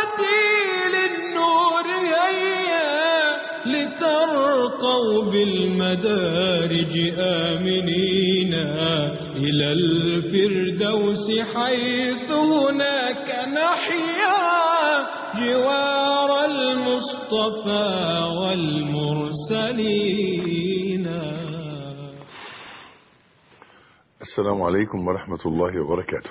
للنور هيا لترقوا بالمدارج آمنين إلى الفردوس حيث هناك نحيا جوار المصطفى والمرسلين. السلام عليكم ورحمة الله وبركاته.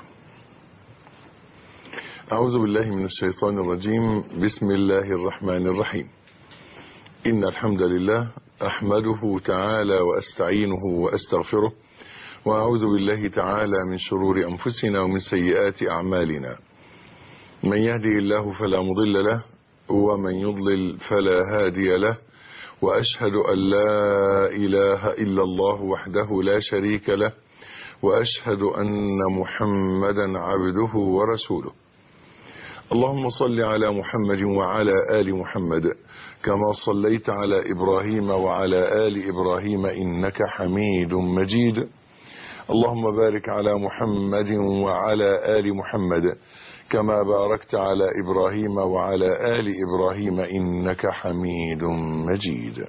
أعوذ بالله من الشيطان الرجيم. بسم الله الرحمن الرحيم. إن الحمد لله أحمده تعالى وأستعينه وأستغفره، وأعوذ بالله تعالى من شرور أنفسنا ومن سيئات أعمالنا. من يهدي الله فلا مضل له، ومن يضلل فلا هادي له، وأشهد أن لا إله إلا الله وحده لا شريك له، وأشهد أن محمدا عبده ورسوله. اللهم صل على محمد وعلى آل محمد كما صليت على إبراهيم وعلى آل إبراهيم إنك حميد مجيد. اللهم بارك على محمد وعلى آل محمد كما باركت على إبراهيم وعلى آل إبراهيم إنك حميد مجيد.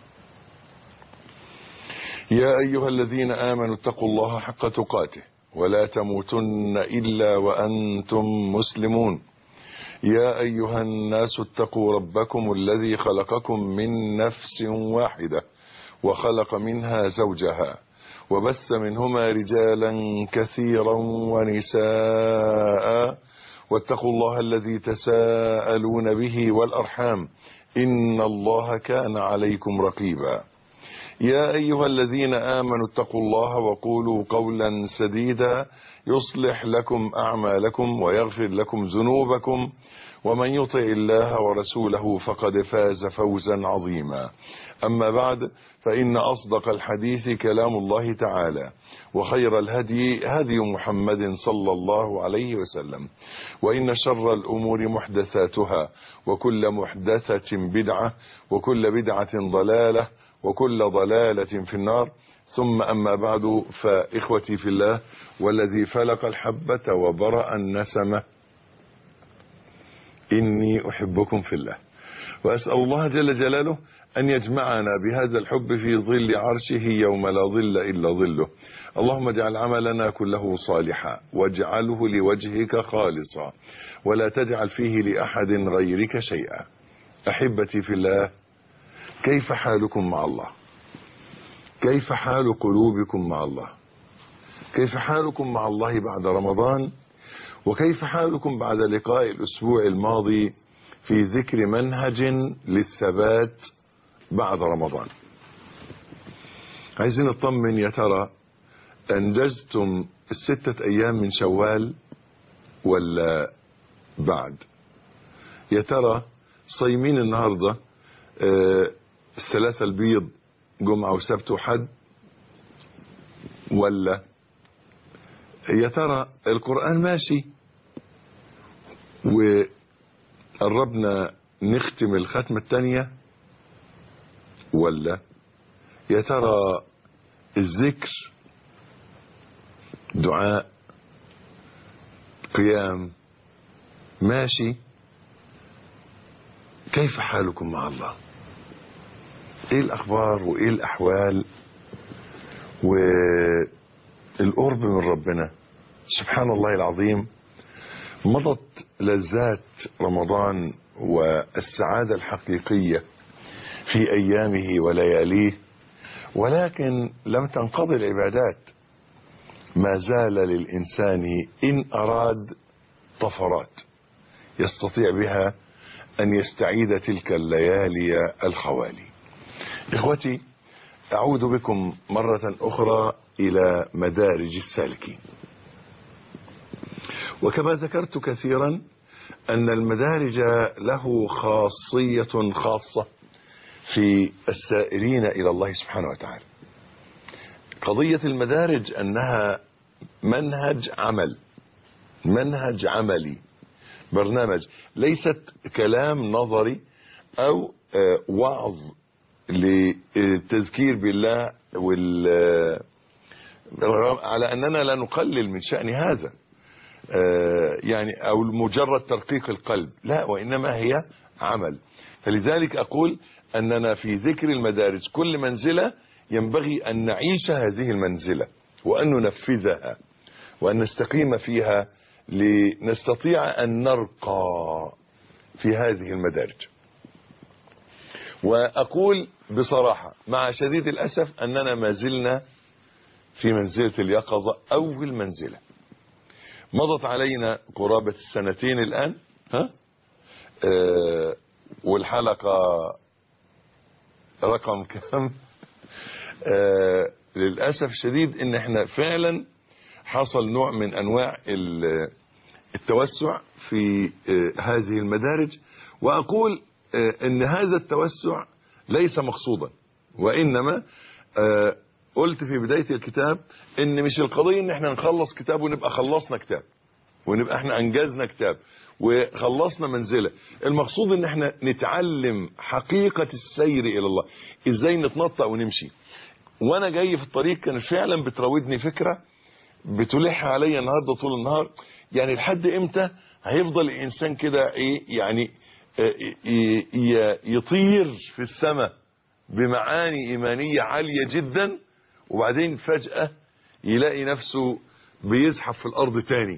يا أيها الذين آمنوا اتقوا الله حق تقاته ولا تموتن إلا وأنتم مسلمون. يا أيها الناس اتقوا ربكم الذي خلقكم من نفس واحدة وخلق منها زوجها وبث منهما رجالا كثيرا ونساء، واتقوا الله الذي تساءلون به والأرحام إن الله كان عليكم رقيبا. يا أيها الذين آمنوا اتقوا الله وقولوا قولا سديدا يصلح لكم أعمالكم ويغفر لكم ذنوبكم، ومن يطع الله ورسوله فقد فاز فوزا عظيما. أما بعد، فإن أصدق الحديث كلام الله تعالى، وخير الهدي هدي محمد صلى الله عليه وسلم، وإن شر الأمور محدثاتها، وكل محدثة بدعة، وكل بدعة ضلالة، وكل ضلالة في النار. ثم أما بعد، فإخوتي في الله والذي فلق الحبة وبرأ النسمة، إني أحبكم في الله، وأسأل الله جل جلاله أن يجمعنا بهذا الحب في ظل عرشه يوم لا ظل إلا ظله. اللهم اجعل عملنا كله صالحا، واجعله لوجهك خالصا، ولا تجعل فيه لأحد غيرك شيئا. أحبتي في الله، كيف حالكم مع الله؟ كيف حال قلوبكم مع الله؟ كيف حالكم مع الله بعد رمضان؟ وكيف حالكم بعد لقاء الأسبوع الماضي في ذكر منهج للثبات بعد رمضان؟ عايزين نطمن، يا ترى أنجزتم 6 أيام من شوال ولا بعد؟ يا ترى صايمين النهاردة 3 البيض، جمعة وسبت وحد، ولا يا ترى القرآن ماشي وقربنا نختم الختمة الثانية، ولا يا ترى الذكر، دعاء، قيام ماشي؟ كيف حالكم مع الله؟ ايه الأخبار وايه الأحوال والقرب من ربنا؟ سبحان الله العظيم، مضت لذات رمضان والسعادة الحقيقية في أيامه ولياليه، ولكن لم تنقضي العبادات. ما زال للإنسان إن أراد طفرات يستطيع بها أن يستعيد تلك الليالي الخوالي. إخوتي، أعود بكم مرة أخرى إلى مدارج السالكين. وكما ذكرت كثيرا أن المدارج له خاصية خاصة في السائرين إلى الله سبحانه وتعالى. قضية المدارج أنها منهج عمل، منهج عملي، برنامج، ليست كلام نظري أو وعظ للتذكير بالله على أننا لا نقلل من شأن هذا. يعني أو مجرد ترقيق القلب، لا، وإنما هي عمل. فلذلك أقول أننا في ذكر المدارج كل منزلة ينبغي أن نعيش هذه المنزلة وأن ننفذها وأن نستقيم فيها لنستطيع أن نرقى في هذه المدارج. وأقول بصراحة مع شديد الأسف أننا ما زلنا في منزلة اليقظة أول منزلة. مضت علينا قرابة السنتين الآن، والحلقة رقم كم؟ للأسف الشديد ان احنا فعلا حصل نوع من انواع التوسع في هذه المدارج. واقول ان هذا التوسع ليس مقصودا، وانما قلت في بداية الكتاب ان مش القضية ان احنا نخلص كتاب ونبقى خلصنا كتاب ونبقى احنا انجزنا كتاب وخلصنا منزلة. المقصود ان احنا نتعلم حقيقة السير الى الله، ازاي نتنطق ونمشي. وانا جاي في الطريق كان فعلا بتراودني فكرة بتلح عليا النهاردة طول النهار، يعني لحد امتى هيفضل الانسان كده ايه يعني يطير في السماء بمعاني ايمانية عالية جدا، وبعدين فجأة يلاقي نفسه بيزحف في الارض تاني.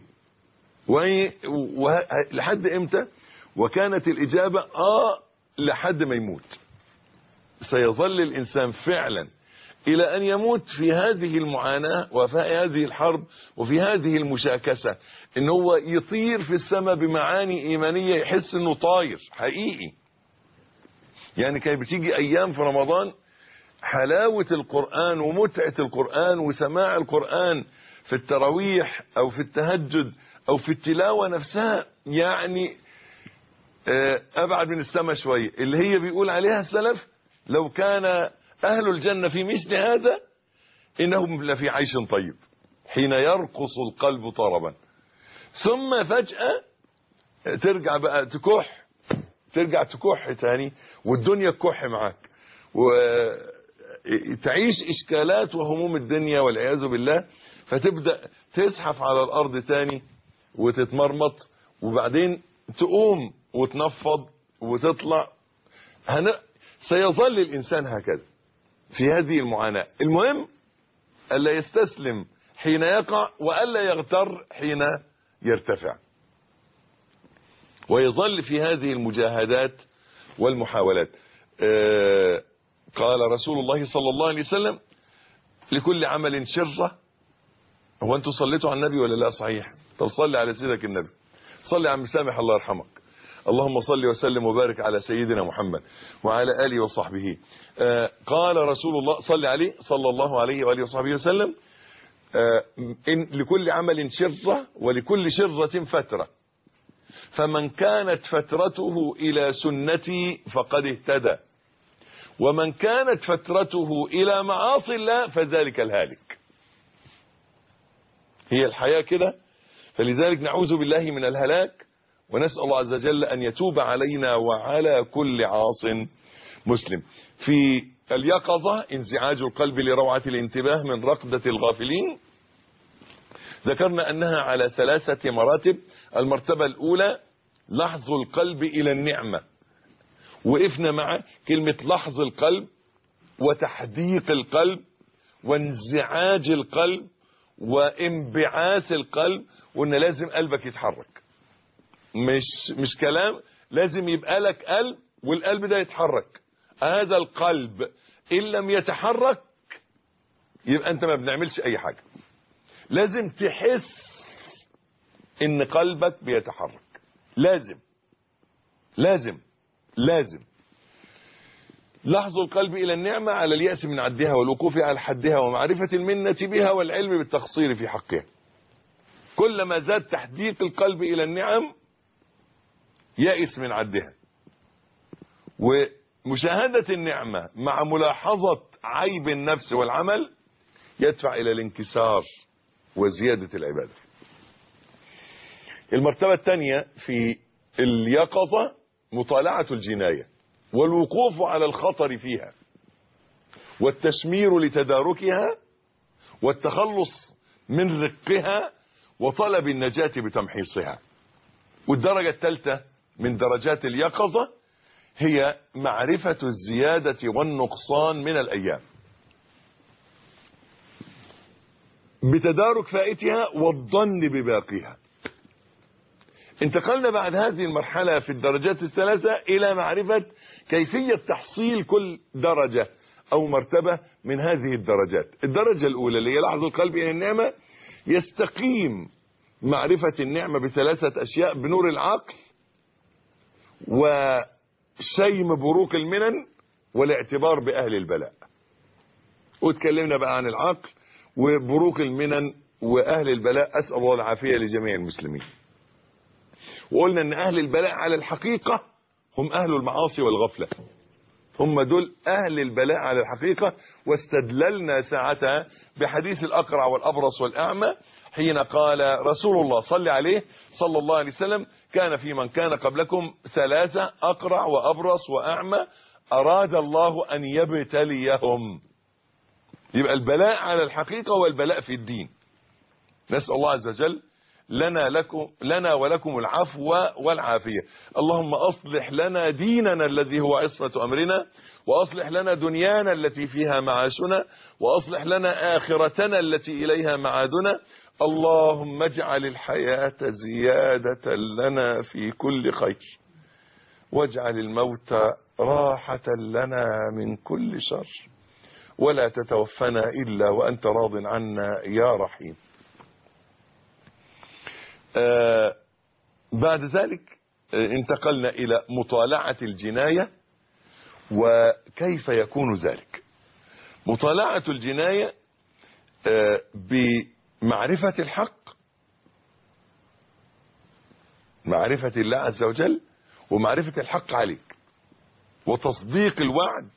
لحد امتى؟ وكانت الاجابة لحد ما يموت. سيظل الانسان فعلا الى ان يموت في هذه المعاناة وفي هذه الحرب وفي هذه المشاكسة، ان هو يطير في السماء بمعاني ايمانية يحس انه طاير حقيقي. يعني كانت بتيجي ايام في رمضان حلاوة القرآن ومتعة القرآن وسماع القرآن في التراويح او في التهجد او في التلاوة نفسها، يعني ابعد من السماء شوية، اللي هي بيقول عليها السلف لو كان اهل الجنة في مثل هذا انهم لفي عيش طيب حين يرقص القلب طربا. ثم فجأة ترجع بقى ترجع تكح تاني والدنيا تكح معاك وتعيش اشكالات وهموم الدنيا والعياذ بالله، فتبدأ تزحف على الارض تاني وتتمرمط وبعدين تقوم وتنفض وتطلع. سيظل الانسان هكذا في هذه المعاناة. المهم ألا يستسلم حين يقع وألا يغتر حين يرتفع، ويظل في هذه المجاهدات والمحاولات. قال رسول الله صلى الله عليه وسلم لكل عمل شرة. هو انتوا صليتوا على النبي ولا لا؟ صحيح. طب صلي على سيدك النبي، صلي على مسامح الله يرحمك. اللهم صل وسلم وبارك على سيدنا محمد وعلى آله وصحبه. قال رسول الله صلى عليه صلى الله عليه وآله وصحبه وسلم إن لكل عمل شرة ولكل شرة فترة، فمن كانت فترته إلى سنتي فقد اهتدى، ومن كانت فترته إلى معاصي الله فذلك الهالك. هي الحياة كده، فلذلك نعوذ بالله من الهلاك، ونسأل الله عز وجل أن يتوب علينا وعلى كل عاص مسلم. في اليقظة انزعاج القلب لروعة الانتباه من رقدة الغافلين. ذكرنا أنها على 3 مراتب. المرتبة الأولى لحظ القلب إلى النعمة، وقفنا مع كلمة لحظ القلب وتحديق القلب وانزعاج القلب وانبعاث القلب، وأن لازم قلبك يتحرك، مش كلام، لازم يبقى لك قلب والقلب ده يتحرك. هذا القلب إن لم يتحرك يبقى أنت ما بنعملش أي حاجة. لازم تحس إن قلبك بيتحرك، لازم لحظ القلب إلى النعمة على اليأس من عدها والوقوف على حدها ومعرفة المنة بها والعلم بالتقصير في حقها. كلما زاد تحديق القلب إلى النعم يأس من عدها، ومشاهدة النعمة مع ملاحظة عيب النفس والعمل يدفع إلى الانكسار وزيادة العبادة. المرتبة الثانية في اليقظة مطالعة الجناية والوقوف على الخطر فيها والتشمير لتداركها والتخلص من رقها وطلب النجاة بتمحيصها. والدرجة الثالثة من درجات اليقظة هي معرفة الزيادة والنقصان من الأيام بتدارك فائتها والظن بباقيها. انتقلنا بعد هذه المرحلة في الدرجات الثلاثة إلى معرفة كيفية تحصيل كل درجة أو مرتبة من هذه الدرجات. الدرجة الأولى اللي هي لحظ القلب إلى النعمة، يستقيم معرفة النعمة بثلاثة أشياء: بنور العقل، وشيم بروق المنن، والاعتبار بأهل البلاء. واتكلمنا بقى عن العقل وبروق المنن وأهل البلاء، أسأل الله العافية لجميع المسلمين. وقلنا أن أهل البلاء على الحقيقة هم أهل المعاصي والغفلة، هم دول أهل البلاء على الحقيقة. واستدللنا ساعتها بحديث الأقرع والأبرص والأعمى حين قال رسول الله صلى عليه صلى الله عليه وسلم: كان في من كان قبلكم ثلاثة: أقرع وأبرص وأعمى أراد الله أن يبتليهم. يبقى البلاء على الحقيقة والبلاء في الدين. نسأل الله عز وجل لنا ولكم العفو والعافية. اللهم أصلح لنا ديننا الذي هو عصمة أمرنا، وأصلح لنا دنيانا التي فيها معاشنا، وأصلح لنا آخرتنا التي إليها معادنا. اللهم اجعل الحياة زيادة لنا في كل خير، واجعل الموت راحة لنا من كل شر، ولا تتوفنا إلا وأنت راض عنا يا رحيم. بعد ذلك انتقلنا إلى مطالعة الجناية وكيف يكون ذلك. مطالعة الجناية بمعرفة الحق، معرفة الله عز وجل ومعرفة الحق عليك، وتصديق الوعد،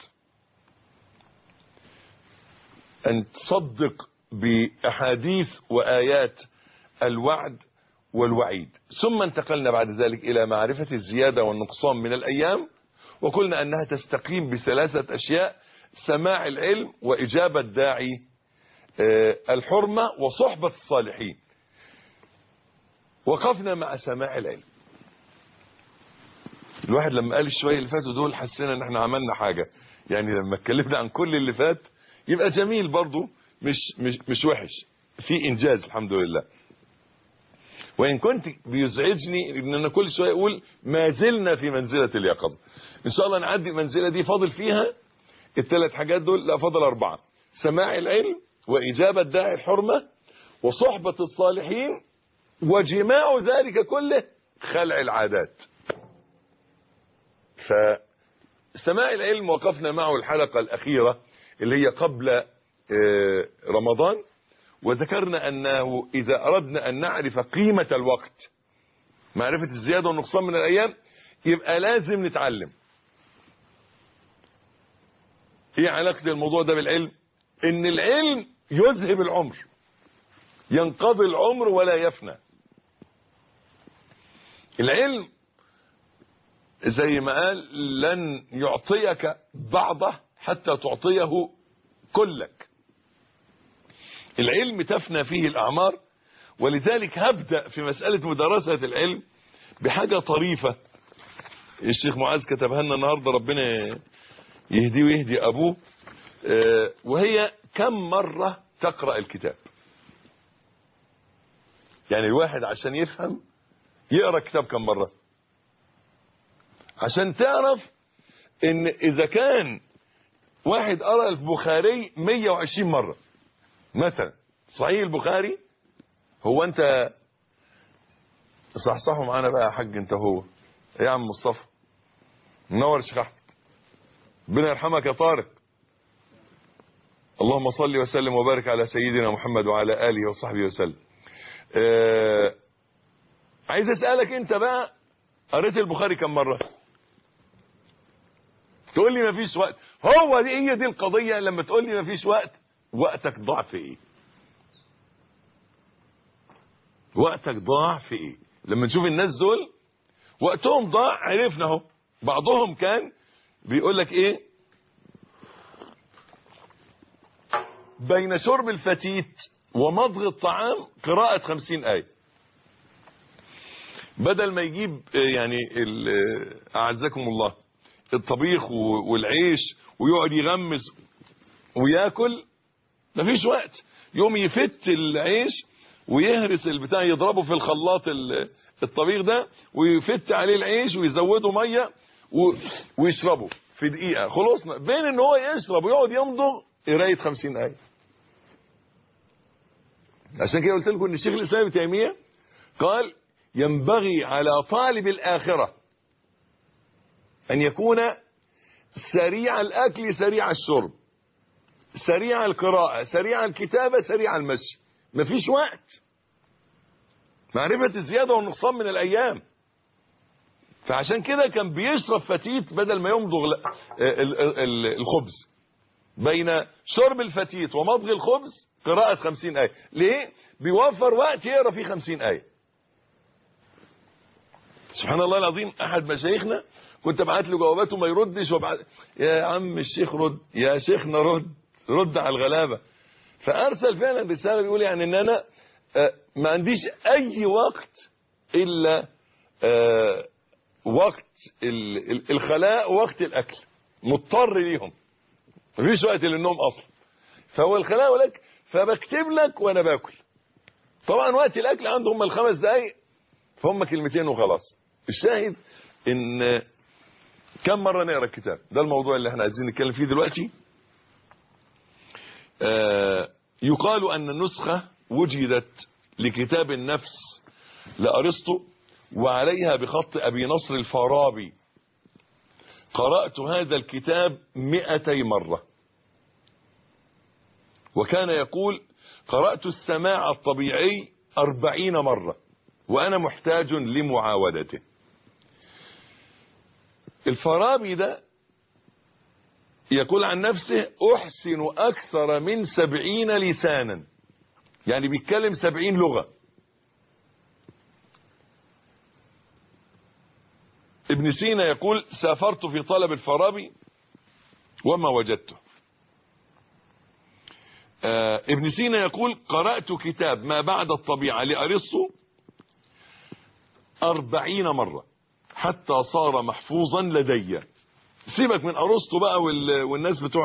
أن تصدق بأحاديث وآيات الوعد والوعيد. ثم انتقلنا بعد ذلك إلى معرفة الزيادة والنقصان من الأيام، وقلنا أنها تستقيم بثلاثة أشياء: سماع العلم، وإجابة داعي الحرمة، وصحبة الصالحين. وقفنا مع سماع العلم. الواحد لما قال الشوية اللي فاتوا دول حسينا ان احنا عملنا حاجة، يعني لما اتكلمنا عن كل اللي فات يبقى جميل برضو، مش وحش، في إنجاز الحمد لله. وإن كنت بيزعجني ان انا كل شوية اقول ما زلنا في منزلة اليقظة. ان شاء الله نعدي المنزلة دي. فاضل فيها الثلاث حاجات دول، لا فاضل 4: سماع العلم، وإجابة داعي الحرمة، وصحبة الصالحين، وجماع ذلك كله خلع العادات. فسماع العلم وقفنا معه الحلقة الأخيرة اللي هي قبل رمضان، وذكرنا أنه إذا أردنا أن نعرف قيمة الوقت، معرفة الزيادة والنقصان من الأيام، يبقى لازم نتعلم. هي علاقة الموضوع ده بالعلم، إن العلم يذهب العمر، ينقضي العمر ولا يفنى. العلم زي ما قال: لن يعطيك بعضه حتى تعطيه كلك. العلم تفنى فيه الأعمار. ولذلك هبدأ في مسألة مدرسة العلم بحاجة طريفة الشيخ معاذ كتبها لنا النهاردة، ربنا يهديه ويهدي أبوه، وهي: كم مرة تقرأ الكتاب؟ يعني الواحد عشان يفهم يقرأ كتاب كم مرة، عشان تعرف ان اذا كان واحد قرأ البخاري 120 مرة مثلا، صحيح البخاري، هو انت صحصحوا معانا بقى يا حاج انت، هو يا عم مصطفى منور شيخ احمد، ربنا يرحمك يا طارق. اللهم صل وسلم وبارك على سيدنا محمد وعلى آله وصحبه وسلم. عايز اسألك انت بقى، قريت البخاري كم مرة؟ تقول لي مفيش وقت. هي دي القضية. لما تقول لي مفيش وقت، وقتك ضاع في ايه؟ وقتك ضاع في ايه؟ لما نشوف الناس دول وقتهم ضاع، عرفنا اهو. بعضهم كان بيقول لك ايه: بين شرب الفتيت ومضغ الطعام قراءة 50 آية. بدل ما يجيب يعني أعزكم الله الطبيخ والعيش ويقعد يغمس وياكل، مفيش وقت، يوم يفت العيش ويهرس البتاع، يضربه في الخلاط الطبيخ ده ويفت عليه العيش ويزوده ميه ويشربه في دقيقة. خلصنا بين ان هو يشرب ويقعد يمضغ قراية 50 آية. عشان كده قلت لكم ان الشيخ الاسلام ابن تيمية قال ينبغي على طالب الآخرة ان يكون سريع الاكل سريع الشرب سريع القراءة سريع الكتابة سريع المشي. مفيش وقت، معرفة الزيادة والنقصان من الأيام. فعشان كده كان بيشرب فتيت بدل ما يمضغ الخبز. بين شرب الفتيت ومضغ الخبز قراءة 50 آية. ليه؟ بيوفر وقت يقرأ فيه 50 آية. سبحان الله العظيم، أحد مشايخنا كنت ابعت له جواباته ما يردش، وابعت يا عم الشيخ رد، يا شيخنا رد على الغلابة. فأرسل فعلا رسالة بيقول يعني ان انا ما عنديش اي وقت الا وقت الخلاء ووقت الاكل، مضطر ليهم، مفيش وقت للنوم اصلا، فهو الخلاء ولك، فبكتب لك وانا باكل. طبعا وقت الاكل عندهم الخمس دقايق فهم كلمتين وخلاص. الشاهد ان كم مرة نقرأ الكتاب، ده الموضوع اللي احنا عايزين نتكلم فيه دلوقتي. يقال ان نسخة وجدت لكتاب النفس لأرسطو وعليها بخط أبي نصر الفارابي. قرأت هذا الكتاب 200 مرة. وكان يقول قرأت السماع الطبيعي 40 مرة وأنا محتاج لمعاودته. الفارابي ده يقول عن نفسه أحسن أكثر من 70 لسانا، يعني بيتكلم 70 لغة. ابن سينا يقول سافرت في طلب الفارابي وما وجدته. ابن سينا يقول قرأت كتاب ما بعد الطبيعة لأرسطو 40 مرة حتى صار محفوظا لدي. سيبك من أرسطو بقى والناس بتوع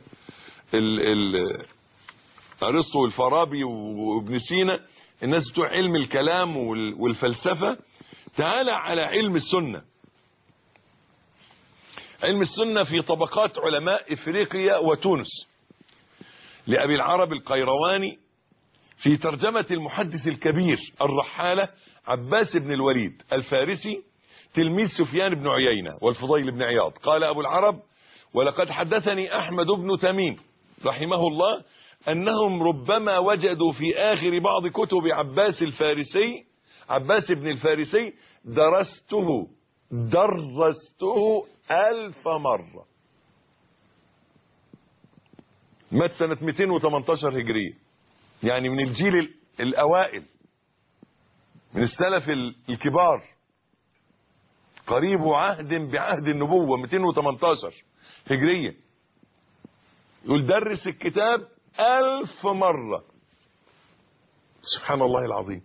أرسطو والفارابي وابن سينا، الناس بتوع علم الكلام والفلسفة. تعالى على علم السنة. علم السنة في طبقات علماء إفريقيا وتونس لأبي العرب القيرواني في ترجمة المحدث الكبير الرحالة عباس بن الوليد الفارسي تلميذ سفيان بن عيينة والفضيل بن عياض. قال أبو العرب ولقد حدثني أحمد بن تميم رحمه الله أنهم ربما وجدوا في آخر بعض كتب عباس بن الفارسي درسته 1000 مرة. مات سنة 218 هجرية، يعني من الجيل الأوائل من السلف الكبار، قريب عهد بعهد النبوة 218 هجرية. يقول درس الكتاب 1000 مرة. سبحان الله العظيم.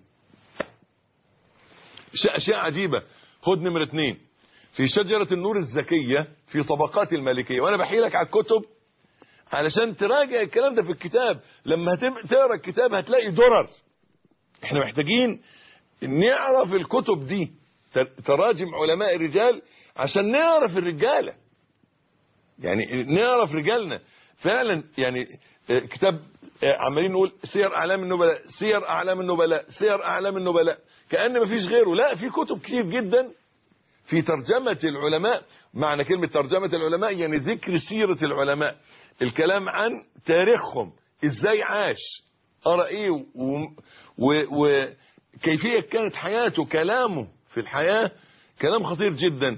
أشياء عجيبة. خد نمرة 2 في شجرة النور الزكية في طبقات المالكية. وانا بحيلك على الكتب علشان تراجع الكلام ده في الكتاب. لما تقرأ الكتاب هتلاقي درر. احنا محتاجين نعرف الكتب دي، تراجم علماء الرجال، عشان نعرف الرجالة، يعني نعرف رجالنا فعلا. يعني كتاب عمالين نقول سير أعلام النبلاء سير أعلام النبلاء سير أعلام النبلاء كأن مفيش غيره. لا، في كتب كتير جدا في ترجمة العلماء. معنى كلمة ترجمة العلماء يعني ذكر سيرة العلماء، الكلام عن تاريخهم، ازاي عاش، قرأ ايه، وكيفية كانت حياته، كلامه في الحياة كلام خطير جدا.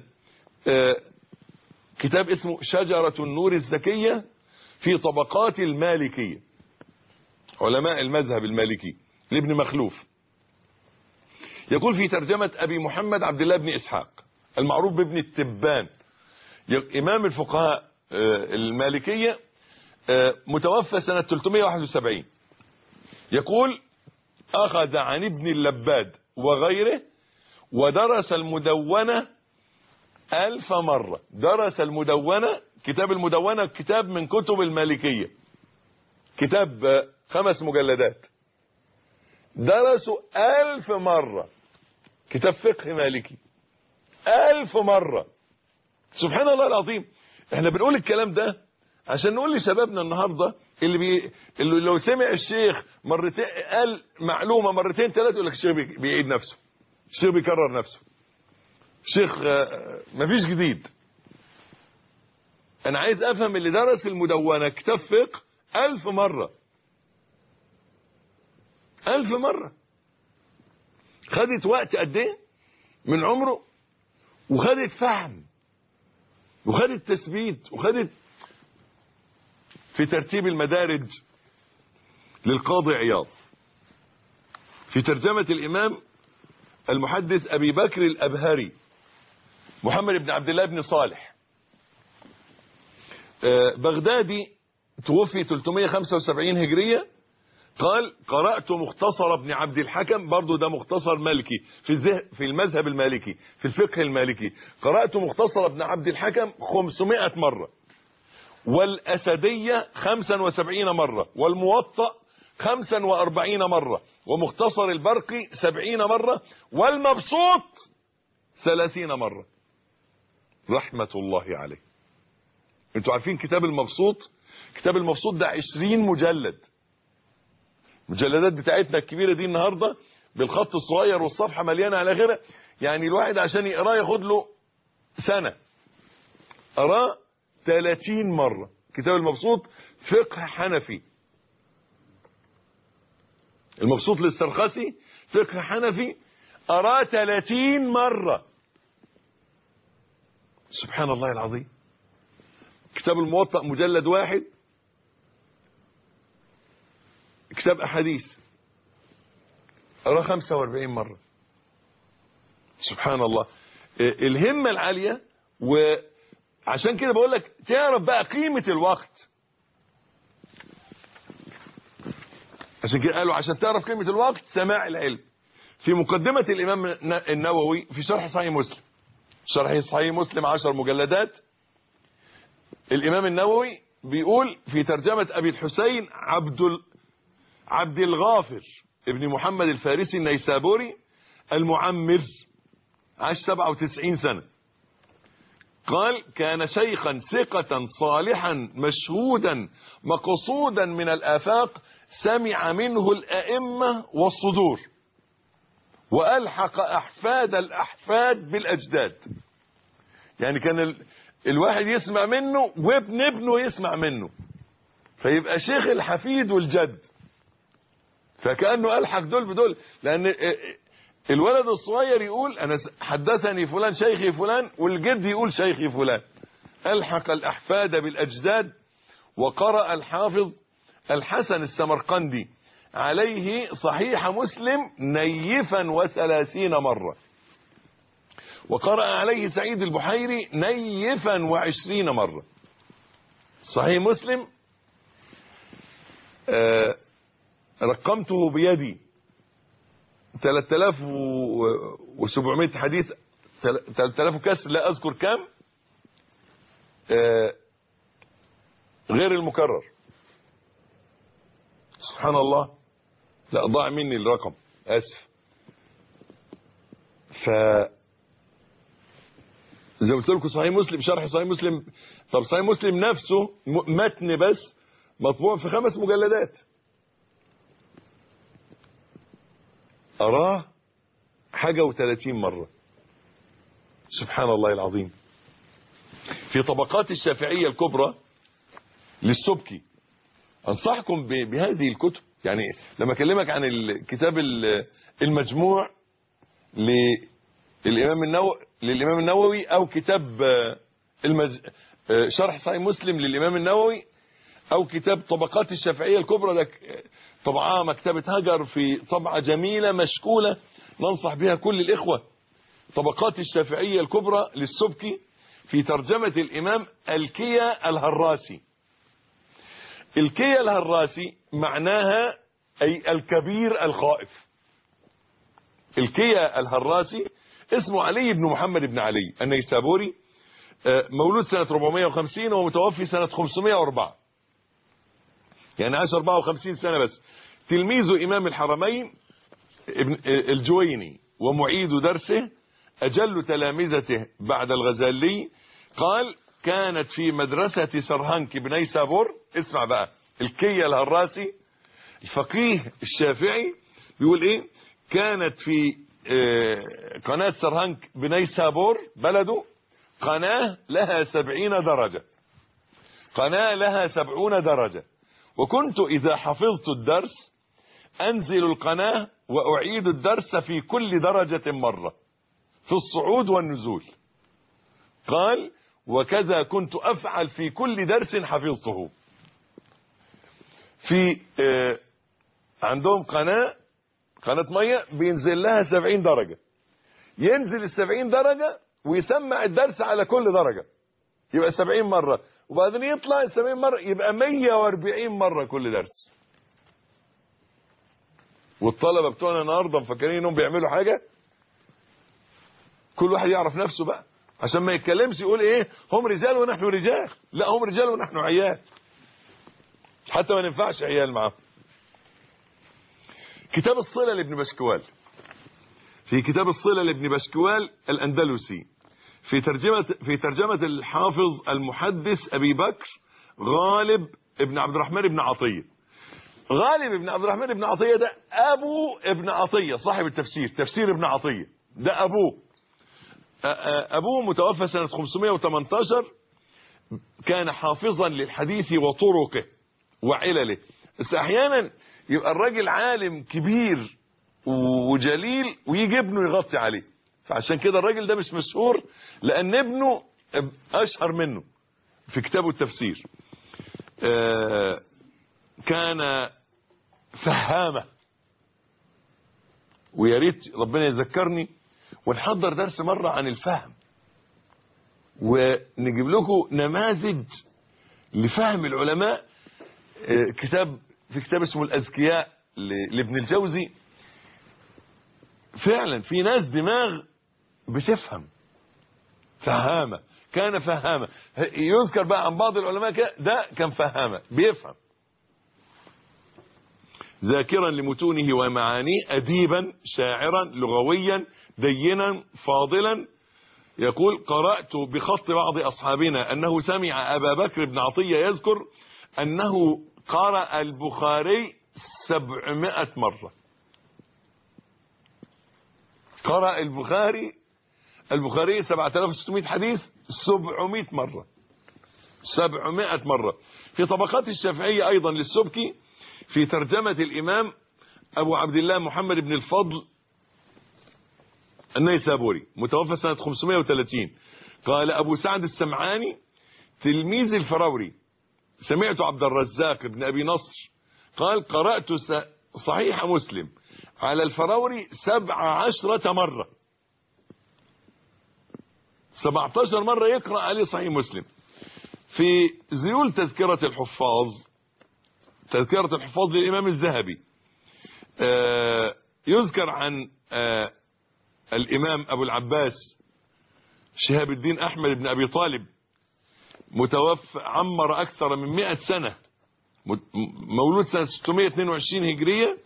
كتاب اسمه شجرة النور الزكية في طبقات المالكية، علماء المذهب المالكي لابن مخلوف. يقول في ترجمة أبي محمد عبد الله بن إسحاق المعروف بابن التبان، إمام يقول أخذ عن ابن اللباد وغيره ودرس المدونة 1000 مرة. درس المدونة، كتاب المدونة كتاب من كتب المالكية، كتاب 5 مجلدات، درسوا 1000 مرة، كتاب فقه مالكي 1000 مرة. سبحان الله العظيم. احنا بنقول الكلام ده عشان نقول لشبابنا النهاردة اللي لو سمع الشيخ مرتين قال معلومة مرتين 3 يقول لك الشيخ بيعيد نفسه، الشيخ بيكرر نفسه، الشيخ مفيش جديد. انا عايز افهم اللي درس المدونة كتاب فقه 1000 مرة، 1000 مرة، خدت وقت قد ايه من عمره، وخدت فهم، وخدت تثبيت، وخدت في ترتيب المدارج للقاضي عياض في ترجمة الإمام المحدث أبي بكر الأبهري محمد بن عبد الله بن صالح بغدادي، توفي 375 هجرية. قال قرأت مختصر ابن عبد الحكم، برضو ده مختصر مالكي في المذهب المالكي في الفقه المالكي، قرأت مختصر ابن عبد الحكم 500 مرة، والأسدية 75 مرة، والموطأ 45 مرة، ومختصر البرقي 70 مرة، والمبسوط 30 مرة رحمة الله عليه. انتوا عارفين كتاب المبسوط؟ كتاب المبسوط ده 20 مجلد، المجلدات بتاعتنا الكبيرة دي النهاردة بالخط الصغير والصفحة مليانة على غيرها، يعني الواحد عشان يقراه ياخد له سنة. قراه 30 مرة كتاب المبسوط، فقه حنفي، المبسوط للسرخسي فقه حنفي، قراه 30 مرة. سبحان الله العظيم. كتاب الموطأ مجلد واحد، كتاب أحاديث، قراه 45 مرة. سبحان الله. الهمة العالية. وعشان كده بقول لك تعرف بقى قيمة الوقت، عشان كده قالوا عشان تعرف قيمة الوقت سماع العلم. في مقدمة الإمام النووي في شرح صحيح مسلم، شرح صحيح مسلم 10 مجلدات، الإمام النووي بيقول في ترجمة أبي الحسين عبد الغافر ابن محمد الفارسي النيسابوري المعمر، عاش 97 سنة. قال كان شيخا ثقة صالحا مشهودا مقصودا من الآفاق، سمع منه الأئمة والصدور، وألحق أحفاد الأحفاد بالأجداد. يعني كان الواحد يسمع منه وابن ابنه يسمع منه، فيبقى شيخ الحفيد والجد، فكأنه ألحق دول بدول. لأن الولد الصغير يقول أنا حدثني فلان شيخي فلان، والجد يقول شيخي فلان. ألحق الأحفاد بالأجداد. وقرأ الحافظ الحسن السمرقندي عليه صحيح مسلم نيفا 30 مرة، وقرأ عليه سعيد البحيري نيفا 20 مرة. صحيح مسلم رقمته بيدي 3700 حديث، 3000 كسر لا أذكر كام، غير المكرر. سبحان الله. لا ضاع مني الرقم، آسف. زي قلت لكم صحيح مسلم، شرح صحيح مسلم. طب صحيح مسلم نفسه متن بس مطبوع في 5 مجلدات، أراه حاجة و30 مرة. سبحان الله العظيم. في طبقات الشافعية الكبرى للسبكي، أنصحكم بهذه الكتب. يعني لما أكلمك عن الكتاب المجموع للإمام النووي، أو كتاب شرح صحيح مسلم للإمام النووي، أو كتاب طبقات الشافعية الكبرى، ده طبعا مكتبة هجر في طبعة جميلة مشكولة ننصح بها كل الإخوة. طبقات الشافعية الكبرى للسبكي في ترجمة الإمام الكيا الهراسي. الكيا الهراسي معناها أي الكبير الخائف. الكيا الهراسي اسمه علي بن محمد بن علي النيسابوري، مولود سنة 450 ومتوفي سنة 504، يعني عاش 54 سنة بس. تلميذ إمام الحرمين ابن الجويني ومعيد درسه، أجل تلامذته بعد الغزالي. قال كانت في مدرسة سرهنك بنيسابور. اسمع بقى الكيا الهراسي الفقيه الشافعي بيقول ايه: كانت في قناة سرهنك بنيسابور بلده قناة لها 70 درجة، قناة لها 70 درجة، وكنت إذا حفظت الدرس أنزل القناة وأعيد الدرس في كل درجة مرة في الصعود والنزول. قال وكذا كنت أفعل في كل درس حفظته. في عندهم قناة مية بينزل لها 70 درجة، ينزل 70 درجة ويسمع الدرس على كل درجة، يبقى 70 مرة، وبعدين يطلع 70 مرة، يبقى 140 مرة كل درس. والطلبة بتوعنا النهارده مفكرين انهم بيعملوا حاجة. كل واحد يعرف نفسه بقى عشان ما يتكلمش يقول ايه هم رجال ونحن رجال. لا، هم رجال ونحن عيال، حتى ما ننفعش عيال معاهم. كتاب الصلة لابن بشكوال. في كتاب الصلة لابن بشكوال الأندلسي في ترجمة الحافظ المحدث أبي بكر غالب ابن عبد الرحمن بن عطية. غالب ابن عبد الرحمن بن عطية ده أبو ابن عطية صاحب التفسير، تفسير ابن عطية ده أبوه. أبوه متوفى سنة 518، كان حافظا للحديث وطرقه وعلله. بس أحيانا يبقى الراجل عالم كبير وجليل ويجي ابنه يغطي عليه، فعشان كده الراجل ده مش مشهور لأن ابنه أشهر منه في كتابه التفسير. كان فهامة، ويا ريت ربنا يذكرني ونحضر درس مرة عن الفهم ونجيب لكم نماذج لفهم العلماء. في كتاب اسمه الأذكياء لابن الجوزي. فعلا في ناس دماغ بتفهم، فهامة، كان فهامة. يذكر بقى عن بعض العلماء ده كان فهامة بيفهم، ذاكرا لمتونه ومعانيه، أديبا شاعرا لغويا دينا فاضلا. يقول قرأت بخط بعض أصحابنا أنه سمع أبا بكر بن عطية يذكر أنه قرأ البخاري 700 مرة. قرأ البخاري 7600 حديث 700 مرة، 700 مرة. في طبقات الشافعية أيضا للسبكي في ترجمة الإمام أبو عبد الله محمد بن الفضل النيسابوري متوفى سنة 530. قال أبو سعد السمعاني تلميذ الفراوري سمعت عبد الرزاق بن أبي نصر قال قرأت صحيح مسلم على الفراوري 17 مرة، 17 مرة يقرأ عليه صحيح مسلم. في ذيول تذكرة الحفاظ للإمام الذهبي يذكر عن الإمام أبو العباس شهاب الدين أحمد بن أبي طالب متوفى عمر أكثر من 100 سنة، مولود سنة 622 هجرية،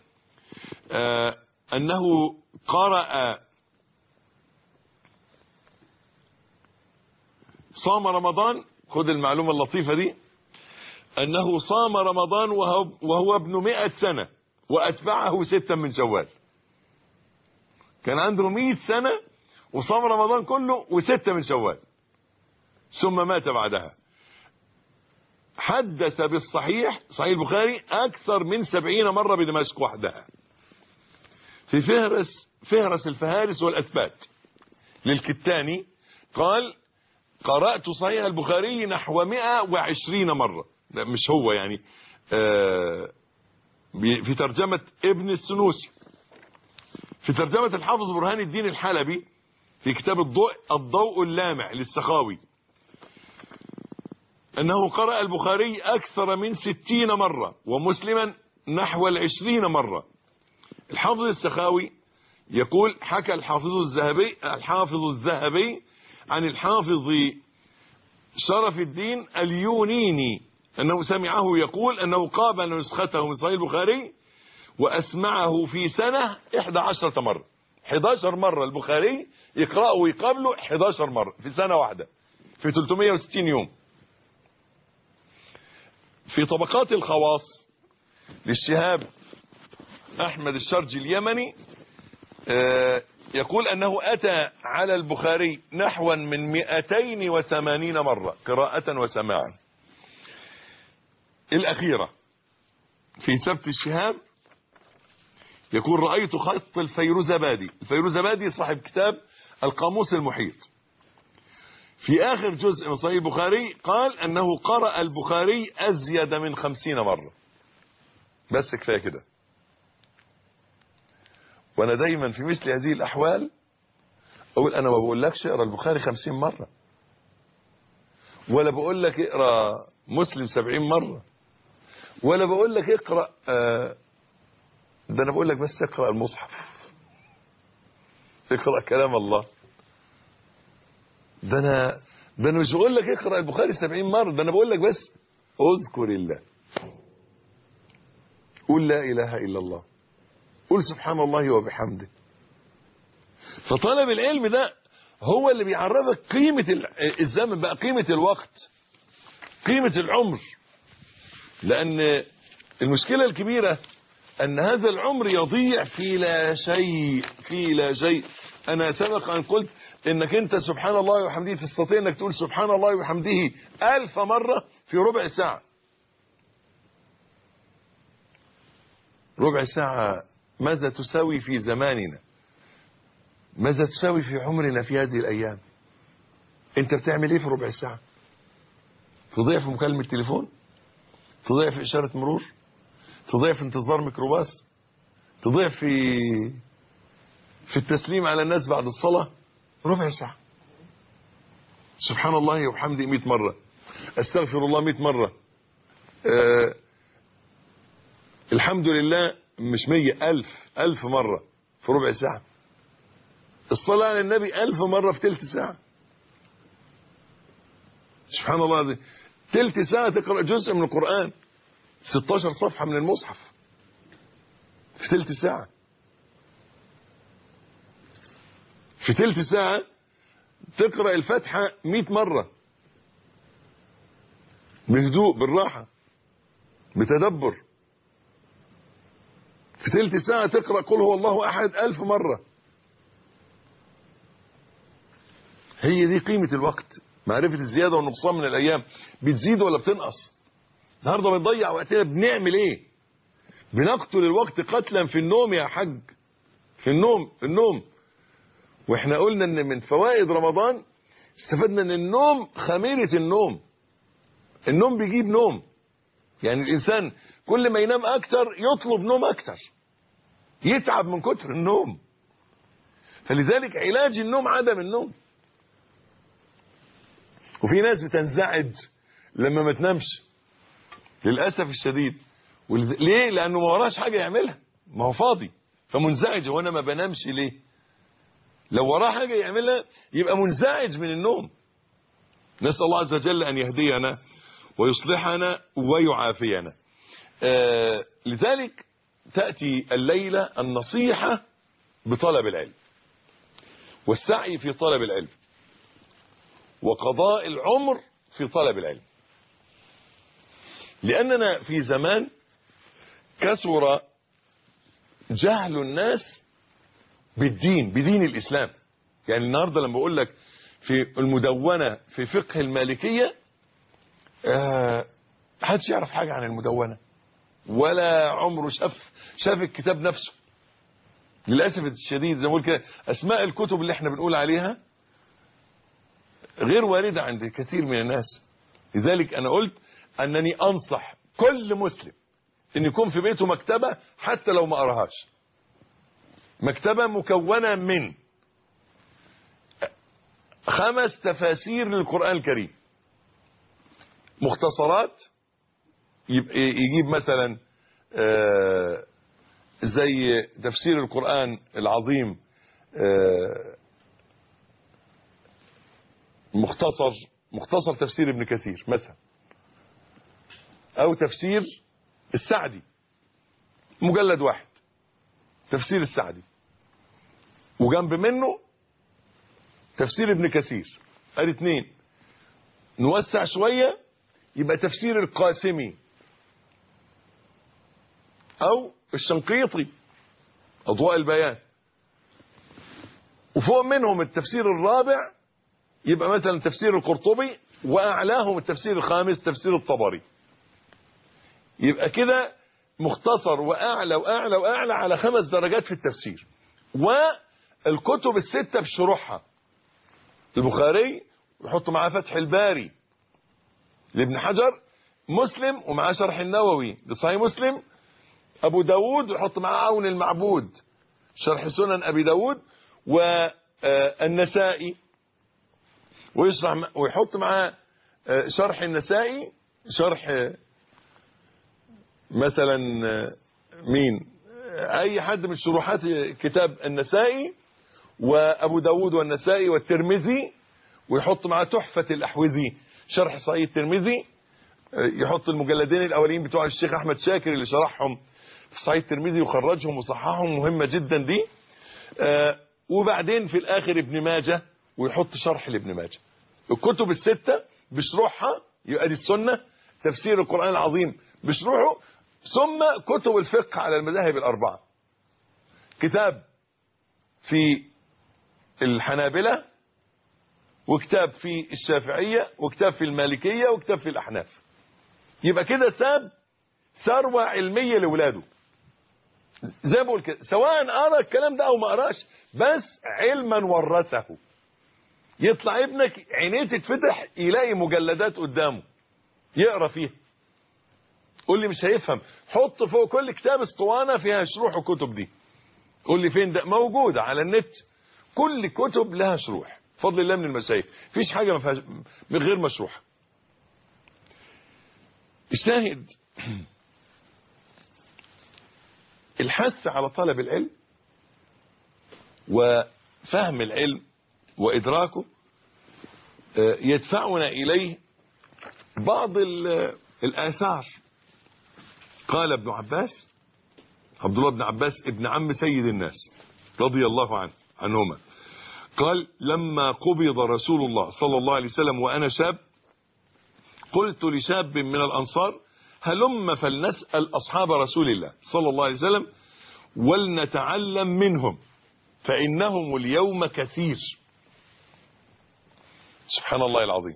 أنه قرأ صام رمضان. خذ المعلومة اللطيفة دي، أنه صام رمضان وهو ابن 100 سنة وأتبعه 6 من شوال. كان عنده 100 سنة وصام رمضان كله و6 من شوال، ثم مات بعدها. حدث بالصحيح صحيح البخاري أكثر من 70 مرة بدمشق وحدها. في فهرس الفهارس والأثبات للكتاني قال قرأت صحيح البخاري نحو 120 مرة. لا مش هو يعني، في ترجمة ابن السنوسي. في ترجمة الحافظ برهان الدين الحلبي في كتاب الضوء اللامع للسخاوي أنه قرأ البخاري أكثر من 60 مرة ومسلما نحو 20 مرة. الحافظ السخاوي يقول حكى الحافظ الذهبي عن الحافظ شرف الدين اليونيني أنه سمعه يقول أنه قابل نسخته من صحيح البخاري وأسمعه في سنة 11 مرة. 11 مرة البخاري يقرأه ويقابله 11 مرة في سنة واحدة في 360 يوم. في طبقات الخواص للشهاب أحمد الشرجي اليمني يقول أنه أتى على البخاري نحو من 280 مرة قراءة وسماعا. الأخيرة في سبت الشهاب يقول رأيت خط الفيروزبادي صاحب كتاب القاموس المحيط في آخر جزء من صحيح البخاري قال أنه قرأ البخاري أزيد من 50 مرة. بس كفاية كده. وانا دايما في مثل هذه الاحوال اقول انا ما بقولكش اقرا البخاري 50 مرة ولا بقول لك اقرا مسلم 70 مرة ولا بقول لك اقرا ده انا بقول لك بس اقرا المصحف، اقرا كلام الله. ده انا مش بقول لك اقرا البخاري 70 مرة، ده انا بقول لك بس اذكر الله، قول لا اله الا الله، قول سبحان الله وبحمده. فطلب العلم ده هو اللي بيعرفك قيمة الزمن بقى، قيمة الوقت، قيمة العمر. لأن المشكلة الكبيرة أن هذا العمر يضيع في لا شيء، في لا شيء. أنا سبق أن قلت إنك أنت سبحان الله وبحمده تستطيع أنك تقول سبحان الله وبحمده 1000 مرة في ربع ساعة. ربع ساعة ماذا تساوي في زماننا؟ ماذا تساوي في عمرنا في هذه الأيام؟ أنت بتعمل إيه في ربع ساعة؟ تضيع في مكالمة تليفون؟ تضيع في إشارة مرور؟ تضيع في انتظار ميكروباص؟ تضيع في التسليم على الناس بعد الصلاة؟ ربع ساعة. سبحان الله وبحمده 100 مرة، استغفر الله 100 مرة، الحمد لله مش 100، 1000 مرة في ربع ساعة. الصلاة على النبي 1000 مرة في تلت ساعة. سبحان الله العظيم. تلت ساعة تقرأ جزء من القرآن، 16 صفحة من المصحف في تلت ساعة. في تلت ساعة تقرأ الفاتحة 100 مرة بهدوء بالراحة بتدبر. في تلت ساعة تقرأ قل هو الله أحد 1000 مرة. هي دي قيمة الوقت، معرفة الزيادة والنقصان من الأيام. بتزيد ولا بتنقص؟ النهارده بنضيع وقتنا بنعمل ايه؟ بنقتل الوقت قتلا في النوم يا حاج، في النوم. واحنا قلنا ان من فوائد رمضان استفدنا ان النوم خميرة النوم بيجيب نوم. يعني الانسان كل ما ينام اكتر يطلب نوم اكتر، يتعب من كتر النوم. فلذلك علاج النوم عدم النوم. وفي ناس بتنزعج لما ما تنامش للأسف الشديد. ليه؟ لأنه ما وراش حاجة يعملها، ما هو فاضي فمنزعج. وانا ما بنامش ليه؟ لو وراه حاجة يعملها يبقى منزعج من النوم. نسأل الله عز وجل أن يهدينا ويصلحنا ويعافينا. لذلك تأتي الليلة النصيحة بطلب العلم والسعي في طلب العلم وقضاء العمر في طلب العلم. لأننا في زمان كثر جهل الناس بدين الإسلام. يعني النهاردة لما بقول لك في المدونة في فقه المالكية محدش يعرف حاجة عن المدونة ولا عمره شاف الكتاب نفسه. للأسف الشديد زي ما بقول كده أسماء الكتب اللي احنا بنقول عليها غير واردة عند كثير من الناس. لذلك أنا قلت أنني أنصح كل مسلم أن يكون في بيته مكتبة حتى لو ما قراهاش، مكتبة مكونة من 5 تفاسير للقرآن الكريم، مختصرات، يجيب مثلا زي تفسير القرآن العظيم مختصر تفسير ابن كثير مثلا، او تفسير السعدي مجلد واحد، تفسير السعدي، وجنب منه تفسير ابن كثير، ادي 2. نوسع شوية يبقى تفسير القاسمي او الشنقيطي اضواء البيان، وفوق منهم التفسير الرابع يبقى مثلا تفسير القرطبي، واعلاهم التفسير الخامس تفسير الطبري. يبقى كده مختصر واعلى واعلى واعلى على 5 درجات في التفسير. والكتب ال6 بشروحها، البخاري ويحط معاه فتح الباري لابن حجر، مسلم ومعاه شرح النووي لصحيح مسلم، ابو داود ويحط معاه عون المعبود شرح سنن ابي داود، والنسائي ويحط معاه شرح النسائي، شرح مثلا مين، اي حد من شروحات كتاب النسائي وابو داود والنسائي والترمذي، ويحط معاه تحفة الاحوذي شرح صحيح الترمذي، يحط المجلدين الاولين بتوع الشيخ احمد شاكر اللي شرحهم في صحيح الترمذي وخرجهم وصححهم، مهمة جدا دي. وبعدين في الاخر ابن ماجه ويحط شرح لابن ماجه. الكتب ال6 بشروحها يبقى دي السنة، تفسير القرآن العظيم بشروحه، ثم كتب الفقه على المذاهب ال4، كتاب في الحنابلة، وكتاب في الشافعية، وكتاب في المالكية، وكتاب في الأحناف. يبقى كده ساب ثروة علمية لولاده، زي ما بقول كده، سواء قرأ الكلام ده او ما قراش، بس علما ورثه. يطلع ابنك عينيه تتفتح يلاقي مجلدات قدامه يقرا فيها. قول لي مش هيفهم، حط فوق كل كتاب اسطوانه فيها شروح الكتب دي. قول لي فين ده؟ موجوده على النت، كل كتب لها شروح بفضل الله من المشايخ، مفيش حاجه ما فيهاش من غير مشروحه. الشاهد الحث على طلب العلم وفهم العلم وإدراكه يدفعنا إليه بعض الآثار. قال ابن عباس، عبد الله بن عباس ابن عم سيد الناس رضي الله عنهما، قال: لما قبض رسول الله صلى الله عليه وسلم وأنا شاب، قلت لشاب من الأنصار: هلم فلنسأل أصحاب رسول الله صلى الله عليه وسلم ولنتعلم منهم فإنهم اليوم كثير. سبحان الله العظيم.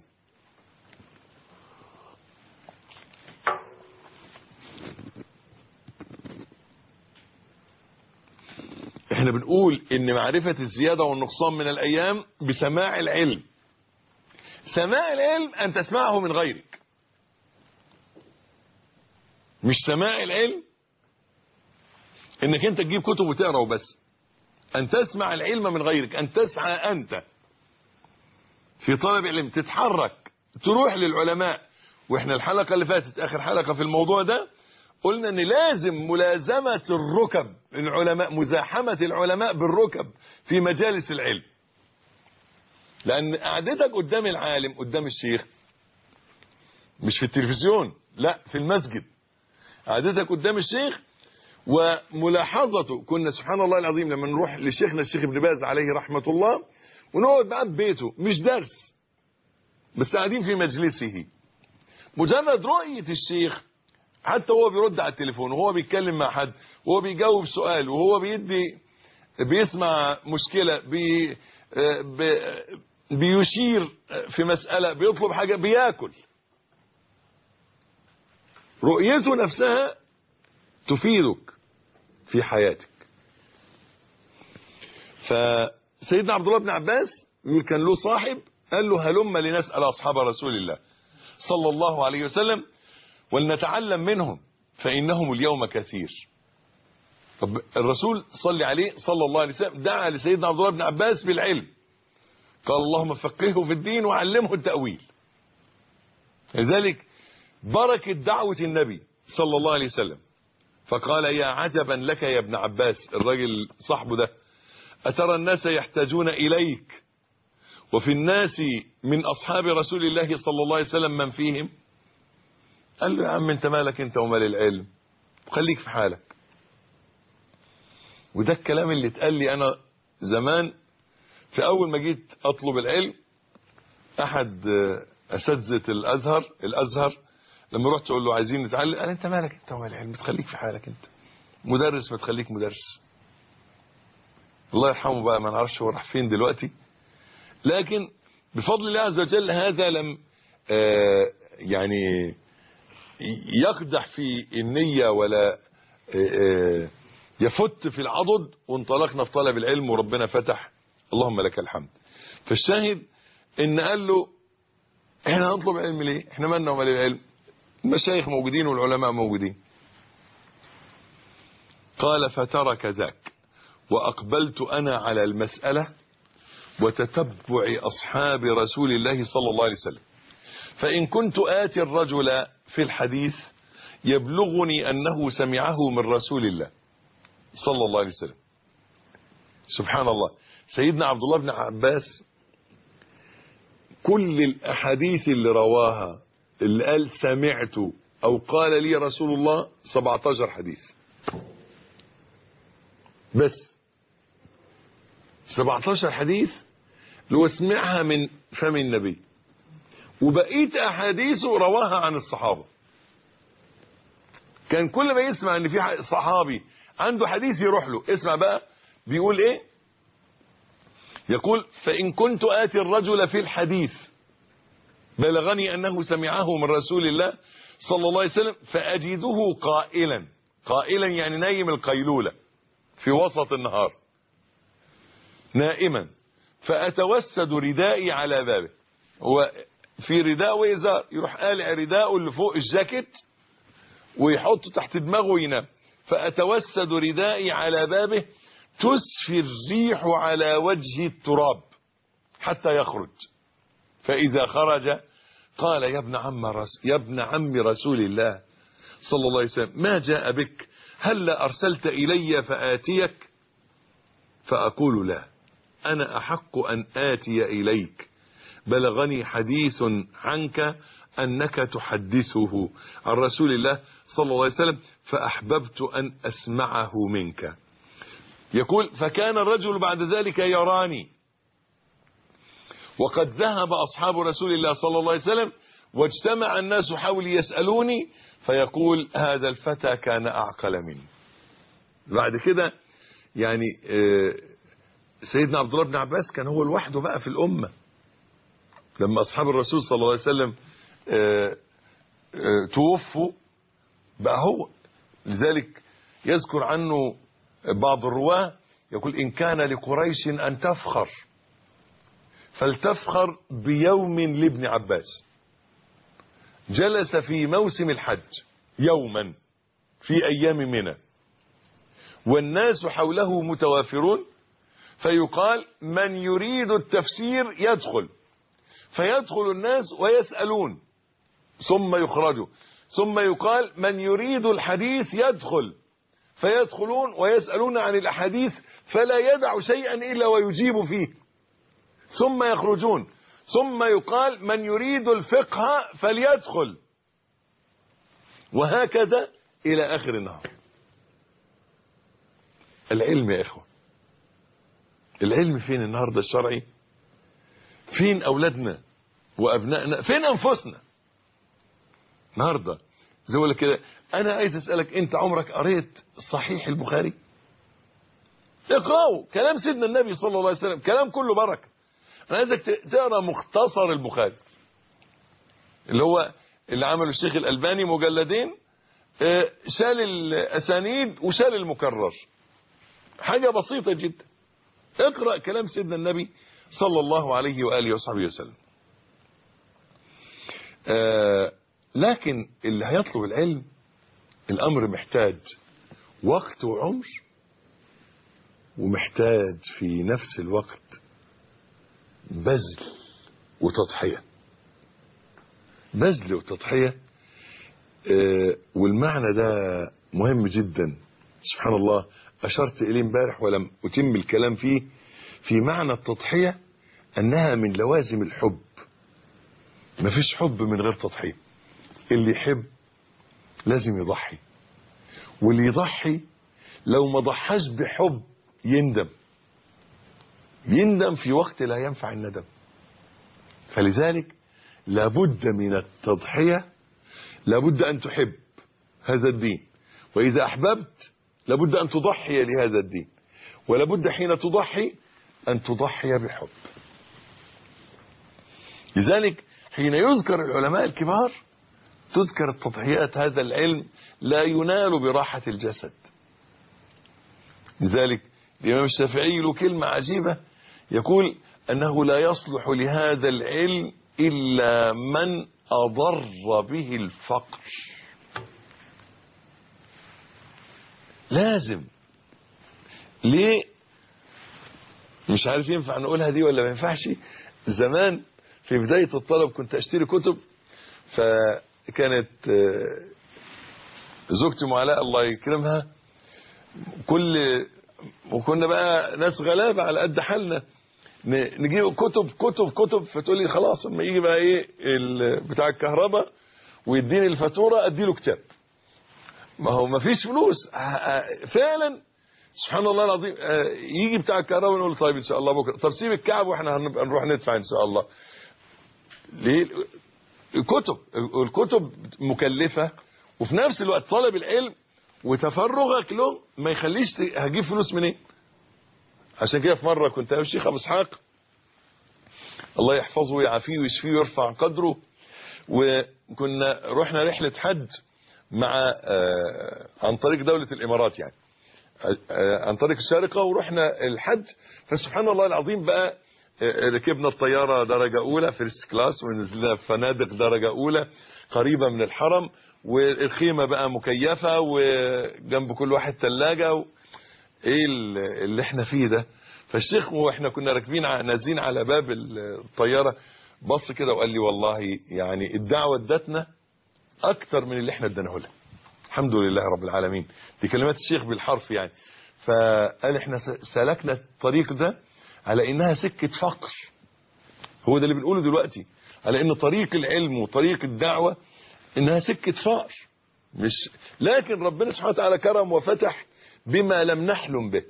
احنا بنقول ان معرفة الزيادة والنقصان من الايام بسماع العلم. سماع العلم ان تسمعه من غيرك، مش سماع العلم انك انت تجيب كتب وتقرا وبس. ان تسمع العلم من غيرك، ان تسعى انت في طلب العلم، تتحرك تروح للعلماء. واحنا الحلقة اللي فاتت اخر حلقة في الموضوع ده قلنا ان لازم ملازمة الركب العلماء، مزاحمة العلماء بالركب في مجالس العلم، لان قعدتك قدام العالم قدام الشيخ مش في التلفزيون، لا في المسجد. قعدتك قدام الشيخ وملاحظته. كنا سبحان الله العظيم لما نروح لشيخنا الشيخ ابن باز عليه رحمة الله ونقعد معاه ببيته، مش درس بس قاعدين في مجلسه، مجرد رؤية الشيخ حتى هو بيرد على التليفون وهو بيتكلم مع حد وهو بيجاوب سؤال وهو بيسمع مشكلة بيشير في مسألة، بيطلب حاجة، بياكل، رؤيته نفسها تفيدك في حياتك. فسيدنا عبد الله بن عباس يقول كان له صاحب قال له: هلم لنسأل أصحاب رسول الله صلى الله عليه وسلم ولنتعلم منهم فإنهم اليوم كثير. طب الرسول صلى عليه صلى الله عليه وسلم دعا لسيدنا عبد الله بن عباس بالعلم، قال: اللهم فقهه في الدين وعلمه التأويل. لذلك بركة دعوة النبي صلى الله عليه وسلم فقال يا عجبا لك يا ابن عباس، الراجل صاحبه ده، أترى الناس يحتاجون إليك وفي الناس من أصحاب رسول الله صلى الله عليه وسلم من فيهم؟ قال له يا عم انت مالك انت ومال العلم، خليك في حالك. وده الكلام اللي اتقال لي انا زمان في اول ما جيت اطلب العلم. احد اساتذه الازهر لما رحت اقول له عايزين نتعلم، قال انت مالك انت ومال العلم، تخليك في حالك، انت مدرس ما تخليك مدرس. الله يرحمه بقى، ما نعرفش هو راح فين دلوقتي، لكن بفضل الله عز وجل هذا لم يعني يقدح في النية ولا يفت في العضد، وانطلقنا في طلب العلم وربنا فتح، اللهم لك الحمد. فالشاهد ان قال له احنا هنطلب علم ليه؟ احنا مالنا ومال العلم؟ المشايخ موجودين والعلماء موجودين. قال فترك ذاك واقبلت انا على المسألة وتتبع اصحاب رسول الله صلى الله عليه وسلم، فان كنت آتي الرجل في الحديث يبلغني انه سمعه من رسول الله صلى الله عليه وسلم. سبحان الله، سيدنا عبد الله بن عباس كل الاحاديث اللي رواها اللي قال سمعت او قال لي رسول الله 17 حديث بس، 17 حديث لو سمعها من فم النبي، وبقية احاديثه رواها عن الصحابة. كان كل ما يسمع ان في صحابي عنده حديث يروح له. اسمع بقى بيقول ايه، يقول فإن كنت آتي الرجل في الحديث بلغني أنه سمعه من رسول الله صلى الله عليه وسلم فأجده قائلا يعني نايم القيلولة في وسط النهار نائما، فأتوسد ردائي على بابه. هو في رداء وإزار، يروح قالع رداءه اللي فوق الجاكيت ويحطه تحت دماغه وينام. فأتوسد ردائي على بابه تسفي الريح على وجه التراب حتى يخرج، فإذا خرج قال يا ابن عم رسول الله صلى الله عليه وسلم ما جاء بك؟ هل أرسلت إلي فآتيك؟ فأقول لا، أنا أحق أن آتي إليك، بلغني حديث عنك أنك تحدثه عن رسول الله صلى الله عليه وسلم فأحببت أن أسمعه منك. يقول فكان الرجل بعد ذلك يراني وقد ذهب أصحاب رسول الله صلى الله عليه وسلم واجتمع الناس حولي يسألوني، فيقول هذا الفتى كان أعقل مني. بعد كده يعني سيدنا عبد الله بن عباس كان هو لوحده بقى في الأمة لما أصحاب الرسول صلى الله عليه وسلم توفوا، بقى هو. لذلك يذكر عنه بعض الرواه يقول إن كان لقريش أن تفخر فلتفخر بيوم لابن عباس جلس في موسم الحج يوما في أيام منى والناس حوله متوافرون، فيقال من يريد التفسير يدخل، فيدخل الناس ويسألون ثم يخرجوا، ثم يقال من يريد الحديث يدخل، فيدخلون ويسألون عن الأحاديث فلا يدع شيئا إلا ويجيب فيه، ثم يخرجون، ثم يقال من يريد الفقه فليدخل، وهكذا إلى آخر النهار. العلم يا إخوة، العلم فين النهاردة الشرعي؟ فين أولادنا وأبنائنا؟ فين أنفسنا النهاردة؟ زي ما كده أنا عايز أسألك، أنت عمرك قريت صحيح البخاري؟ اقرأوا كلام سيدنا النبي صلى الله عليه وسلم، كلام كله بركة. أنا عايزك تقرأ مختصر البخاري اللي هو اللي عمله الشيخ الألباني، مجلدين، شال الأسانيد وشال المكرر، حاجة بسيطة جدا. اقرأ كلام سيدنا النبي صلى الله عليه وآله وصحبه وسلم. لكن اللي هيطلب العلم الأمر محتاج وقت وعمر، ومحتاج في نفس الوقت بذل وتضحية. بذل وتضحية، والمعنى ده مهم جدا سبحان الله، أشرت إليه امبارح ولم أتم الكلام فيه، في معنى التضحية أنها من لوازم الحب. مفيش حب من غير تضحية. اللي يحب لازم يضحي، واللي يضحي لو ما ضحاش بحب يندم في وقت لا ينفع الندم. فلذلك لابد من التضحية، لابد أن تحب هذا الدين، وإذا أحببت لابد أن تضحي لهذا الدين، ولابد حين تضحي أن تضحي بحب. لذلك حين يذكر العلماء الكبار تذكر التضحيات. هذا العلم لا ينال براحة الجسد. لذلك الإمام الشافعي له كلمة عجيبة، يقول أنه لا يصلح لهذا العلم إلا من أضر به الفقر. لازم. ليه؟ مش عارف ينفع نقولها دي ولا ما ينفعش. زمان في بداية الطلب كنت أشتري كتب، فكانت زوجتي معلاء الله يكرمها وكنا بقى ناس غلابة على قد حالنا، نجيب كتب فتقول لي خلاص لما يجي بقى ايه بتاع الكهرباء ويديني الفاتورة اديله كتاب. ما هو ما فيش فلوس فعلا سبحان الله العظيم. يجي بتاع الكهرباء ونقول طيب ان شاء الله بكره، طب سيب الكعب واحنا هنبقى نروح ندفع ان شاء الله. ليه؟ الكتب مكلفة، وفي نفس الوقت طلب العلم وتفرغك له ما يخليش هجيب فلوس منين. عشان كده في مرة كنت انا والشيخ ابو اسحاق الله يحفظه ويعافيه ويشفيه ويرفع قدره، وكنا رحنا رحلة حج مع عن طريق دولة الامارات، يعني عن طريق الشارقة، ورحنا الحج. فسبحان الله العظيم بقى ركبنا الطيارة درجة اولى فيرست كلاس، ونزلنا في فنادق درجة اولى قريبة من الحرم، والخيمة بقى مكيفة وجنب كل واحد ثلاجة ايه اللي احنا فيه ده. فالشيخ واحنا كنا راكبين نازلين على باب الطيارة بص كده وقال لي والله يعني الدعوة ادتنا اكتر من اللي احنا اديناه لها، الحمد لله رب العالمين. دي كلمات الشيخ بالحرف يعني. فقال احنا سلكنا الطريق ده على انها سكة فقر. هو ده اللي بنقوله دلوقتي، على ان طريق العلم وطريق الدعوة انها سكة فقر، مش لكن ربنا سبحانه وتعالى كرم وفتح بما لم نحلم به.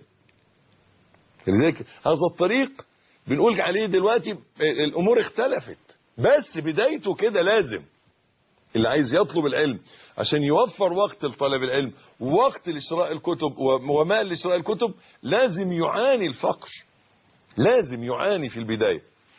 لذلك هذا الطريق بنقول عليه دلوقتي الامور اختلفت، بس بدايته كده لازم اللي عايز يطلب العلم عشان يوفر وقت لطلب العلم ووقت لشراء الكتب ومال لشراء الكتب لازم يعاني الفقر، لازم يعاني في البداية.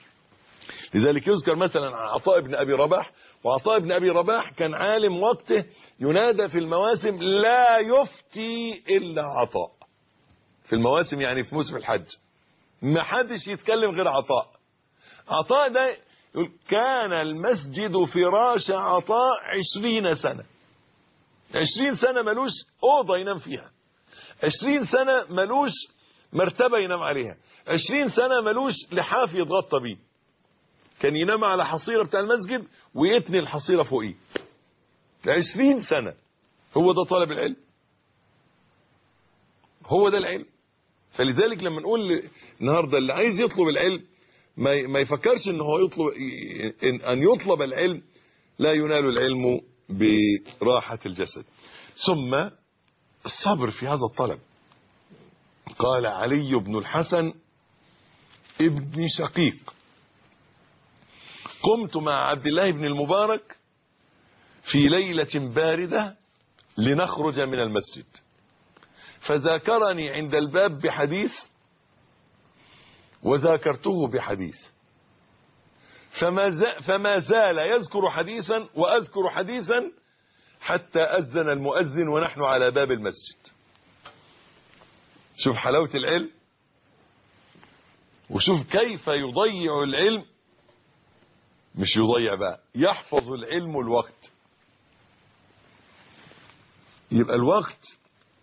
لذلك يذكر مثلا عن عطاء بن أبي رباح، وعطاء بن أبي رباح كان عالم وقته ينادى في المواسم لا يفتي إلا عطاء. في المواسم يعني في موسم الحج ما حدش يتكلم غير عطاء. عطاء ده يقول كان المسجد فراش عطاء 20 سنة. 20 سنة ملوش أوضة ينام فيها، 20 سنة ملوش مرتبة ينام عليها، 20 سنة ملوش لحاف يتغطى بيه. كان ينام على حصيرة بتاع المسجد ويتني الحصيرة فوقيه. 20 سنة. هو ده طلب العلم، هو ده العلم. فلذلك لما نقول النهاردة اللي عايز يطلب العلم ما يفكرش ان هو ان يطلب العلم لا ينال العلم براحة الجسد. ثم الصبر في هذا الطلب. قال علي بن الحسن ابن شقيق قمت مع عبد الله بن المبارك في ليلة باردة لنخرج من المسجد، فذاكرني عند الباب بحديث وذاكرته بحديث، فما زال يذكر حديثا وأذكر حديثا حتى أذن المؤذن ونحن على باب المسجد. شوف حلاوة العلم، وشوف كيف يضيع العلم. مش يضيع بقى، يحفظ العلم الوقت. يبقى الوقت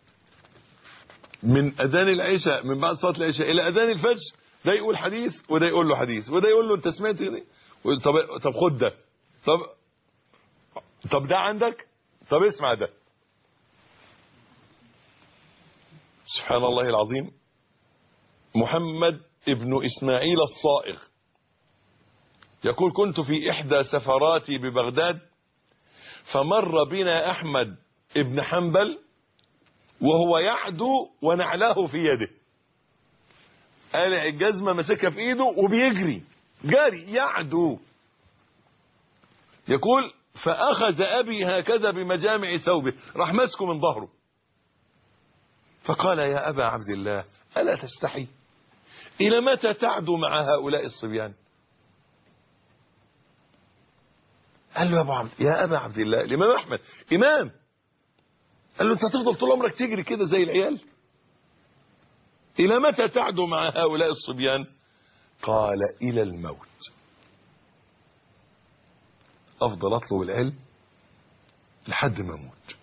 من أذان العشاء، من بعد صلاة العشاء إلى أذان الفجر، ده يقول حديث وده يقول له حديث وده يقول له أنت سمعت دي؟ طب خد ده، طب ده عندك، طب اسمع ده. سبحان الله العظيم. محمد ابن إسماعيل الصائغ يقول: كنت في إحدى سفراتي ببغداد، فمر بنا أحمد ابن حنبل وهو يعدو ونعلاه في يده. قالع الجزمة مسكها في ايده وبيجري جاري يعدو. يقول: فأخذ أبي هكذا بمجامع ثوبه، راح مسكه من ظهره، فقال: يا أبا عبد الله ألا تستحي؟ إلى متى تعدو مع هؤلاء الصبيان؟ قال له: يا أبا عبد الله، الإمام أحمد إمام، قال له: أنت هتفضل طول عمرك تجري كده زي العيال؟ إلى متى تعدو مع هؤلاء الصبيان؟ قال: إلى الموت. أفضل أطلب العلم لحد ما أموت.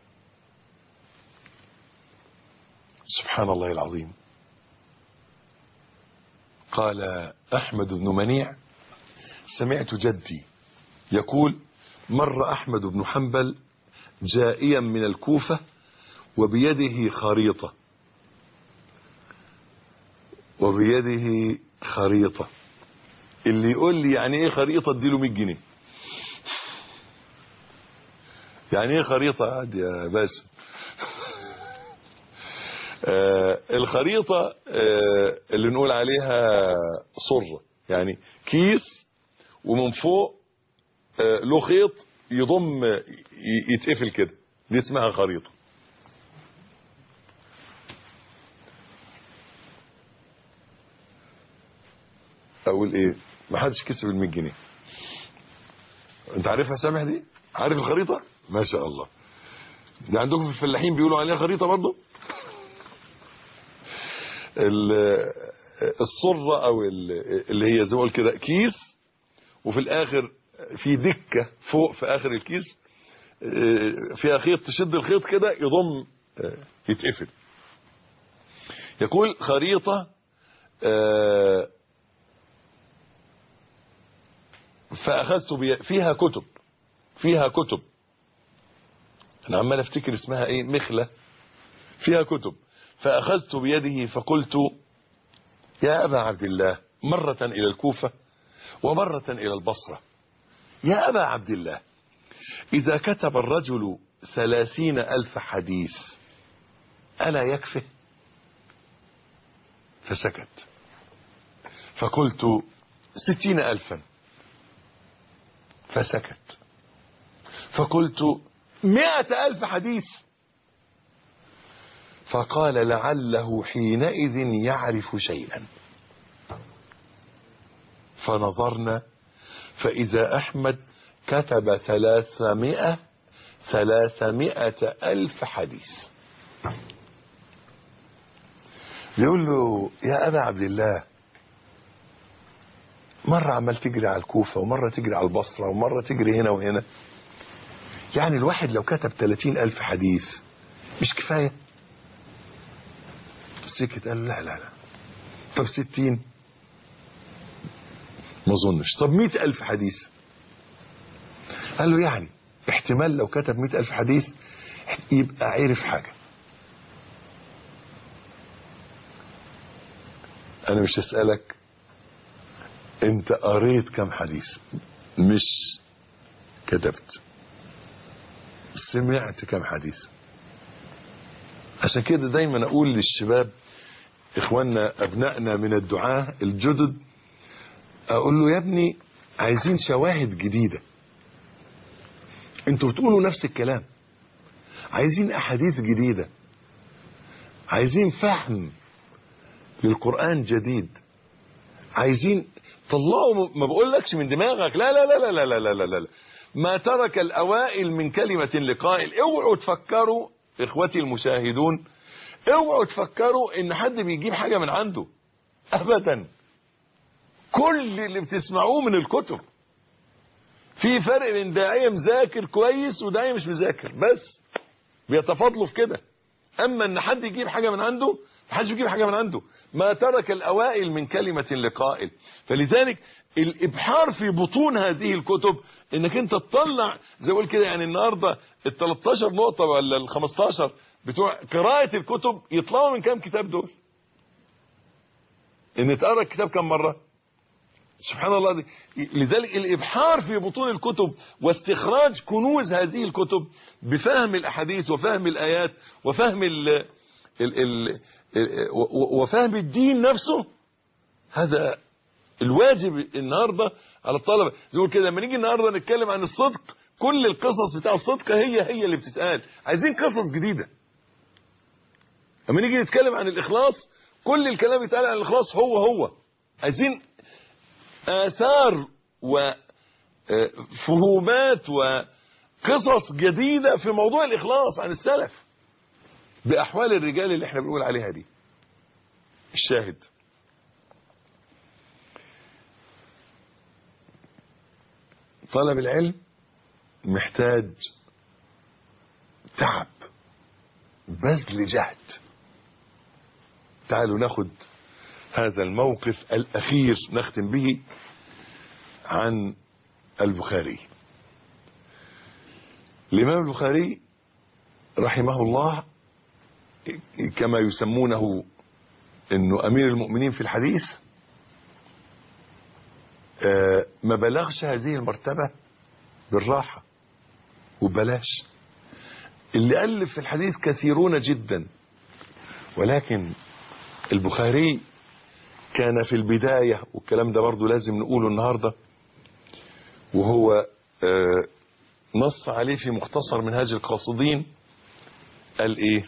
سبحان الله العظيم. قال أحمد بن منيع: سمعت جدي يقول: مر أحمد بن حنبل جائيا من الكوفة وبيده خريطة، وبيده خريطة. اللي يقول لي يعني ايه خريطة اديله 100 جنيه. يعني ايه خريطة عاد يا باسم؟ الخريطة اللي نقول عليها صرة، يعني كيس ومن فوق له خيط يضم يتقفل كده، دي اسمها خريطة. اقول ايه؟ ما حدش كسب ال 100 جنيه. انت عارفها سامح دي؟ عارف الخريطة؟ ما شاء الله. دي عندكم في الفلاحين بيقولوا عليها خريطة برضو. الصرة او اللي هي زي ما قلت كده كيس، وفي الاخر في دكة فوق في اخر الكيس فيها خيط، تشد الخيط كده يضم يتقفل. يقول: خريطة فأخذت فيها كتب أنا عمال أفتكر اسمها إيه، مخلة، فيها كتب. فأخذت بيده فقلت: يا أبا عبد الله، مرة إلى الكوفة ومرة إلى البصرة، يا أبا عبد الله، إذا كتب الرجل 30,000 حديث ألا يكفه؟ فسكت. فقلت: 60,000. فسكت. فقلت: 100,000 حديث. فقال: لعله حينئذ يعرف شيئا. فنظرنا فإذا أحمد كتب 300,000 حديث. يقول له: يا أبا عبد الله، مرة عمال تجري على الكوفة ومرة تجري على البصرة ومرة تجري هنا وهنا، يعني الواحد لو كتب 30,000 حديث مش كفاية؟ سكت. قال له: لا. طب 60؟ ما اظنش. طب 100,000 حديث؟ قال له: يعني احتمال لو كتب 100,000 حديث يبقى عرف حاجة. انا مش هسألك انت قريت كم حديث، مش كتبت، سمعت كم حديث. عشان كده دايما اقول للشباب اخواننا ابنائنا من الدعاة الجدد، اقول له: يا ابني عايزين شواهد جديدة، انتوا بتقولوا نفس الكلام، عايزين احاديث جديدة، عايزين فهم للقرآن جديد، عايزين طلعوا. ما بقولكش من دماغك، لا لا لا لا لا لا لا لا، ما ترك الأوائل من كلمة لقائل. اوعوا تفكروا إخوتي المشاهدون، اوعوا تفكروا إن حد بيجيب حاجة من عنده أبدا. كل اللي بتسمعوه من الكتب. في فرق بين داعية مذاكر كويس وداعية مش مذاكر، بس بيتفاضلوا في كده. أما إن حد يجيب حاجة من عنده، محدش بيجيب حاجة من عنده. ما ترك الأوائل من كلمة لقائل. فلذلك الابحار في بطون هذه الكتب انك انت تطلع زي اقول كده، يعني النهارده ال 13 نقطه ولا ال 15 بتوع قراءه الكتب يطلعوا من كام كتاب دول؟ ان تقرا الكتاب كم مره؟ سبحان الله دي. لذلك الابحار في بطون الكتب واستخراج كنوز هذه الكتب بفهم الاحاديث وفهم الايات وفهم وفهم الدين نفسه، هذا الواجب النهارده على الطلبه. زي كده لما نيجي النهارده نتكلم عن الصدق، كل القصص بتاع الصدق هي اللي بتتقال. عايزين قصص جديده. لما نيجي نتكلم عن الاخلاص، كل الكلام بيتقال عن الاخلاص هو. عايزين آثار وفهومات وقصص جديدة في موضوع الإخلاص عن السلف بأحوال الرجال اللي احنا بنقول عليها دي. الشاهد، طلب العلم محتاج تعب، بذل جهد. تعالوا ناخد هذا الموقف الأخير نختم به عن البخاري. الإمام البخاري رحمه الله كما يسمونه إنه أمير المؤمنين في الحديث، ما بلغش هذه المرتبة بالراحة وبلاش. اللي ألف في الحديث كثيرون جدا، ولكن البخاري كان في البداية، والكلام ده برضو لازم نقوله النهاردة، وهو نص عليه في مختصر منهاج القاصدين. قال ايه؟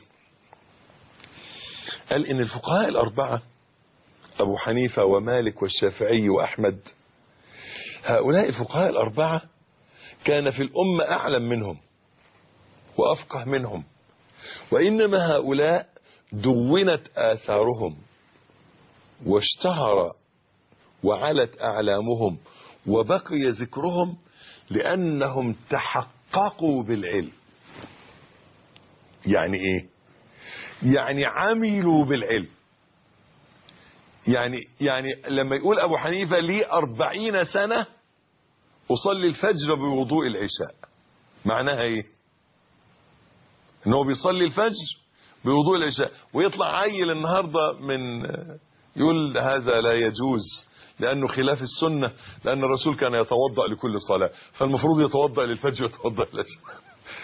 قال ان الفقهاء الاربعة ابو حنيفة ومالك والشافعي واحمد، هؤلاء الفقهاء الاربعة كان في الامة اعلم منهم وافقه منهم، وانما هؤلاء دونت آثارهم واشتهر وعلت أعلامهم وبقي ذكرهم لأنهم تحققوا بالعلم. يعني إيه؟ يعني عملوا بالعلم. يعني لما يقول أبو حنيفة لي 40 سنة أصلي الفجر بوضوء العشاء، معناها إيه؟ إنه بيصلي الفجر بوضوء العشاء، ويطلع عيل النهاردة من يقول هذا لا يجوز لأنه خلاف السنة، لأن الرسول كان يتوضأ لكل صلاة، فالمفروض يتوضأ للفجر ويتوضأ للعشاء.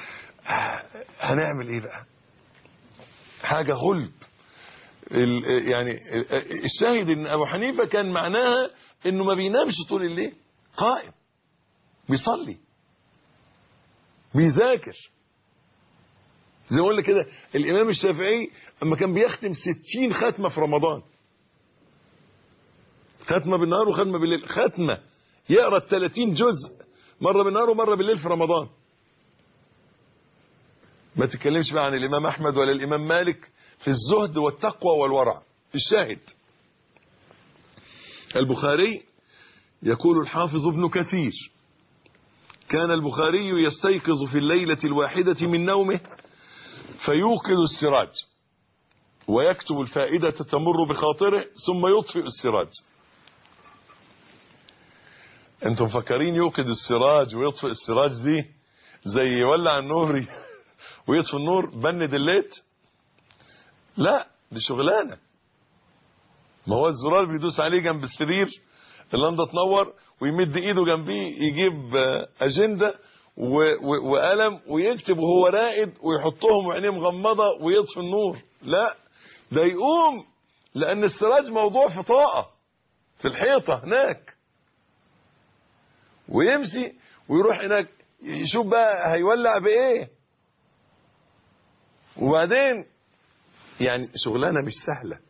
هنعمل ايه بقى؟ حاجة غلب. يعني الشاهد ان ابو حنيفة كان معناها انه ما بينامش طول الليل، قائم بيصلي بيذاكر. زي ما قلنا كده الامام الشافعي اما كان بيختم 60 ختمة في رمضان، ختمة بالنهار وختمة بالليل، ختمة يقرأ 30 جزء مرة بالنهار ومرة بالليل في رمضان. ما تتكلمش بقى عن الامام احمد ولا الامام مالك في الزهد والتقوى والورع. الشاهد البخاري، يقول الحافظ ابن كثير: كان البخاري يستيقظ في الليلة الواحدة من نومه فيوقظ السراج ويكتب الفائدة تمر بخاطره ثم يطفئ السراج. انتم مفكرين يوقظ السراج ويطفئ السراج دي زي يولع النور ويطفئ النور بند الليت؟ لا، دي شغلانه. ما هو الزرار بيدوس عليه جنب السرير اللمضه تنور، ويمد ايده جنبيه يجيب اجنده وقلم ويكتب وهو راقد ويحطهم وعينيه مغمضه ويطفي النور. لا، ده يقوم لان السراج موضوع في طاقه في الحيطه هناك، ويمشي ويروح هناك يشوف بقى هيولع بايه. وبعدين يعني شغلانه مش سهله،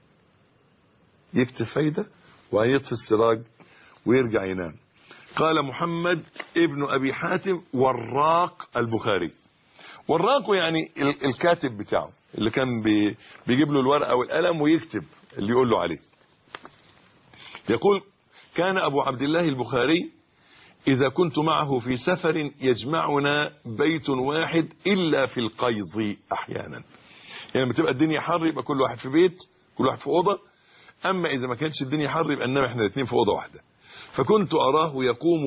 يكتب فايده ويطفي السراج ويرجع ينام. قال محمد ابن ابي حاتم: وراق البخاري. وراق يعني الكاتب بتاعه اللي كان بيجيب له الورقه والقلم ويكتب اللي يقول له عليه. يقول: كان ابو عبد الله البخاري إذا كنت معه في سفر يجمعنا بيت واحد إلا في القيظ أحيانا. يعني لما تبقى الدنيا حر يبقى كل واحد في بيت، كل واحد في أوضة. أما إذا ما كانتش الدنيا حر يبقى ننام إحنا الاثنين في أوضة واحدة. فكنت أراه يقوم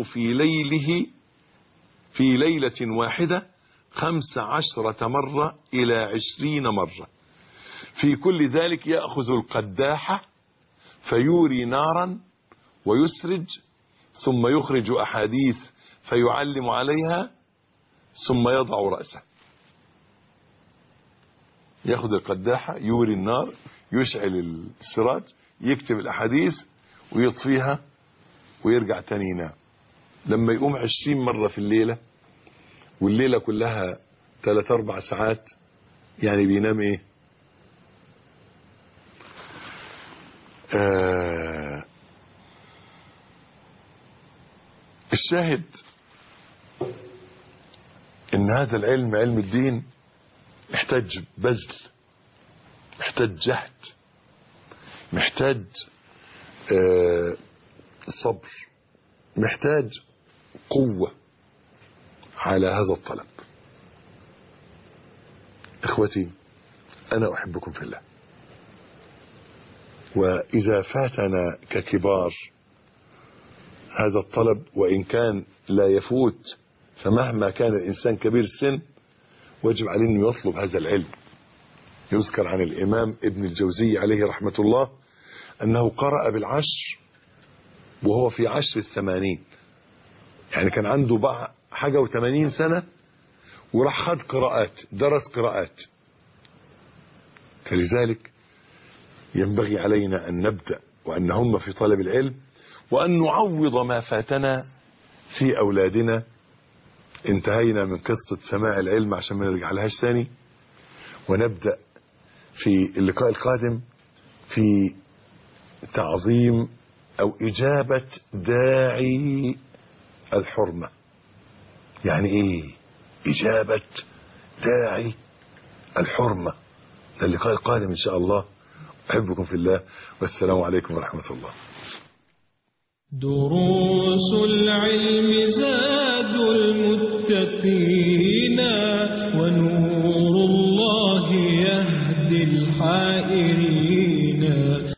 في ليلة واحدة 15 مرة إلى 20 مرة، في كل ذلك يأخذ القداحة فيوري نارا ويسرج، ثم يخرج أحاديث فيعلم عليها، ثم يضع رأسه. يأخذ القداحة يوري النار، يشعل السراج، يكتب الأحاديث ويطفيها ويرجع تاني ينام. لما يقوم 20 مرة في الليلة، والليلة كلها 3-4 ساعات، يعني بينام ايه؟ الشاهد ان هذا العلم، علم الدين، محتاج بذل، محتاج جهد، محتاج صبر، محتاج قوة على هذا الطلب. اخوتي، انا احبكم في الله، واذا فاتنا ككبار هذا الطلب، وان كان لا يفوت، فمهما كان الانسان كبير السن واجب عليه انه يطلب هذا العلم. يذكر عن الامام ابن الجوزي عليه رحمة الله انه قرأ بالعشر وهو في 10 80، يعني كان عنده حاجة و80 سنة وراح خد قراءات، درس قراءات. فلذلك ينبغي علينا أن نبدأ وأن نهم في طلب العلم، وأن نعوض ما فاتنا في أولادنا. انتهينا من قصة سماع العلم عشان ما نرجع لهاش ثاني، ونبدأ في اللقاء القادم في تعظيم أو إجابة داعي الحرمة. يعني إيه إجابة داعي الحرمة؟ ده اللقاء القادم إن شاء الله. أحبكم في الله، والسلام عليكم ورحمة الله. دروس العلم زاد المتقين، ونور الله يهدي الحائرين.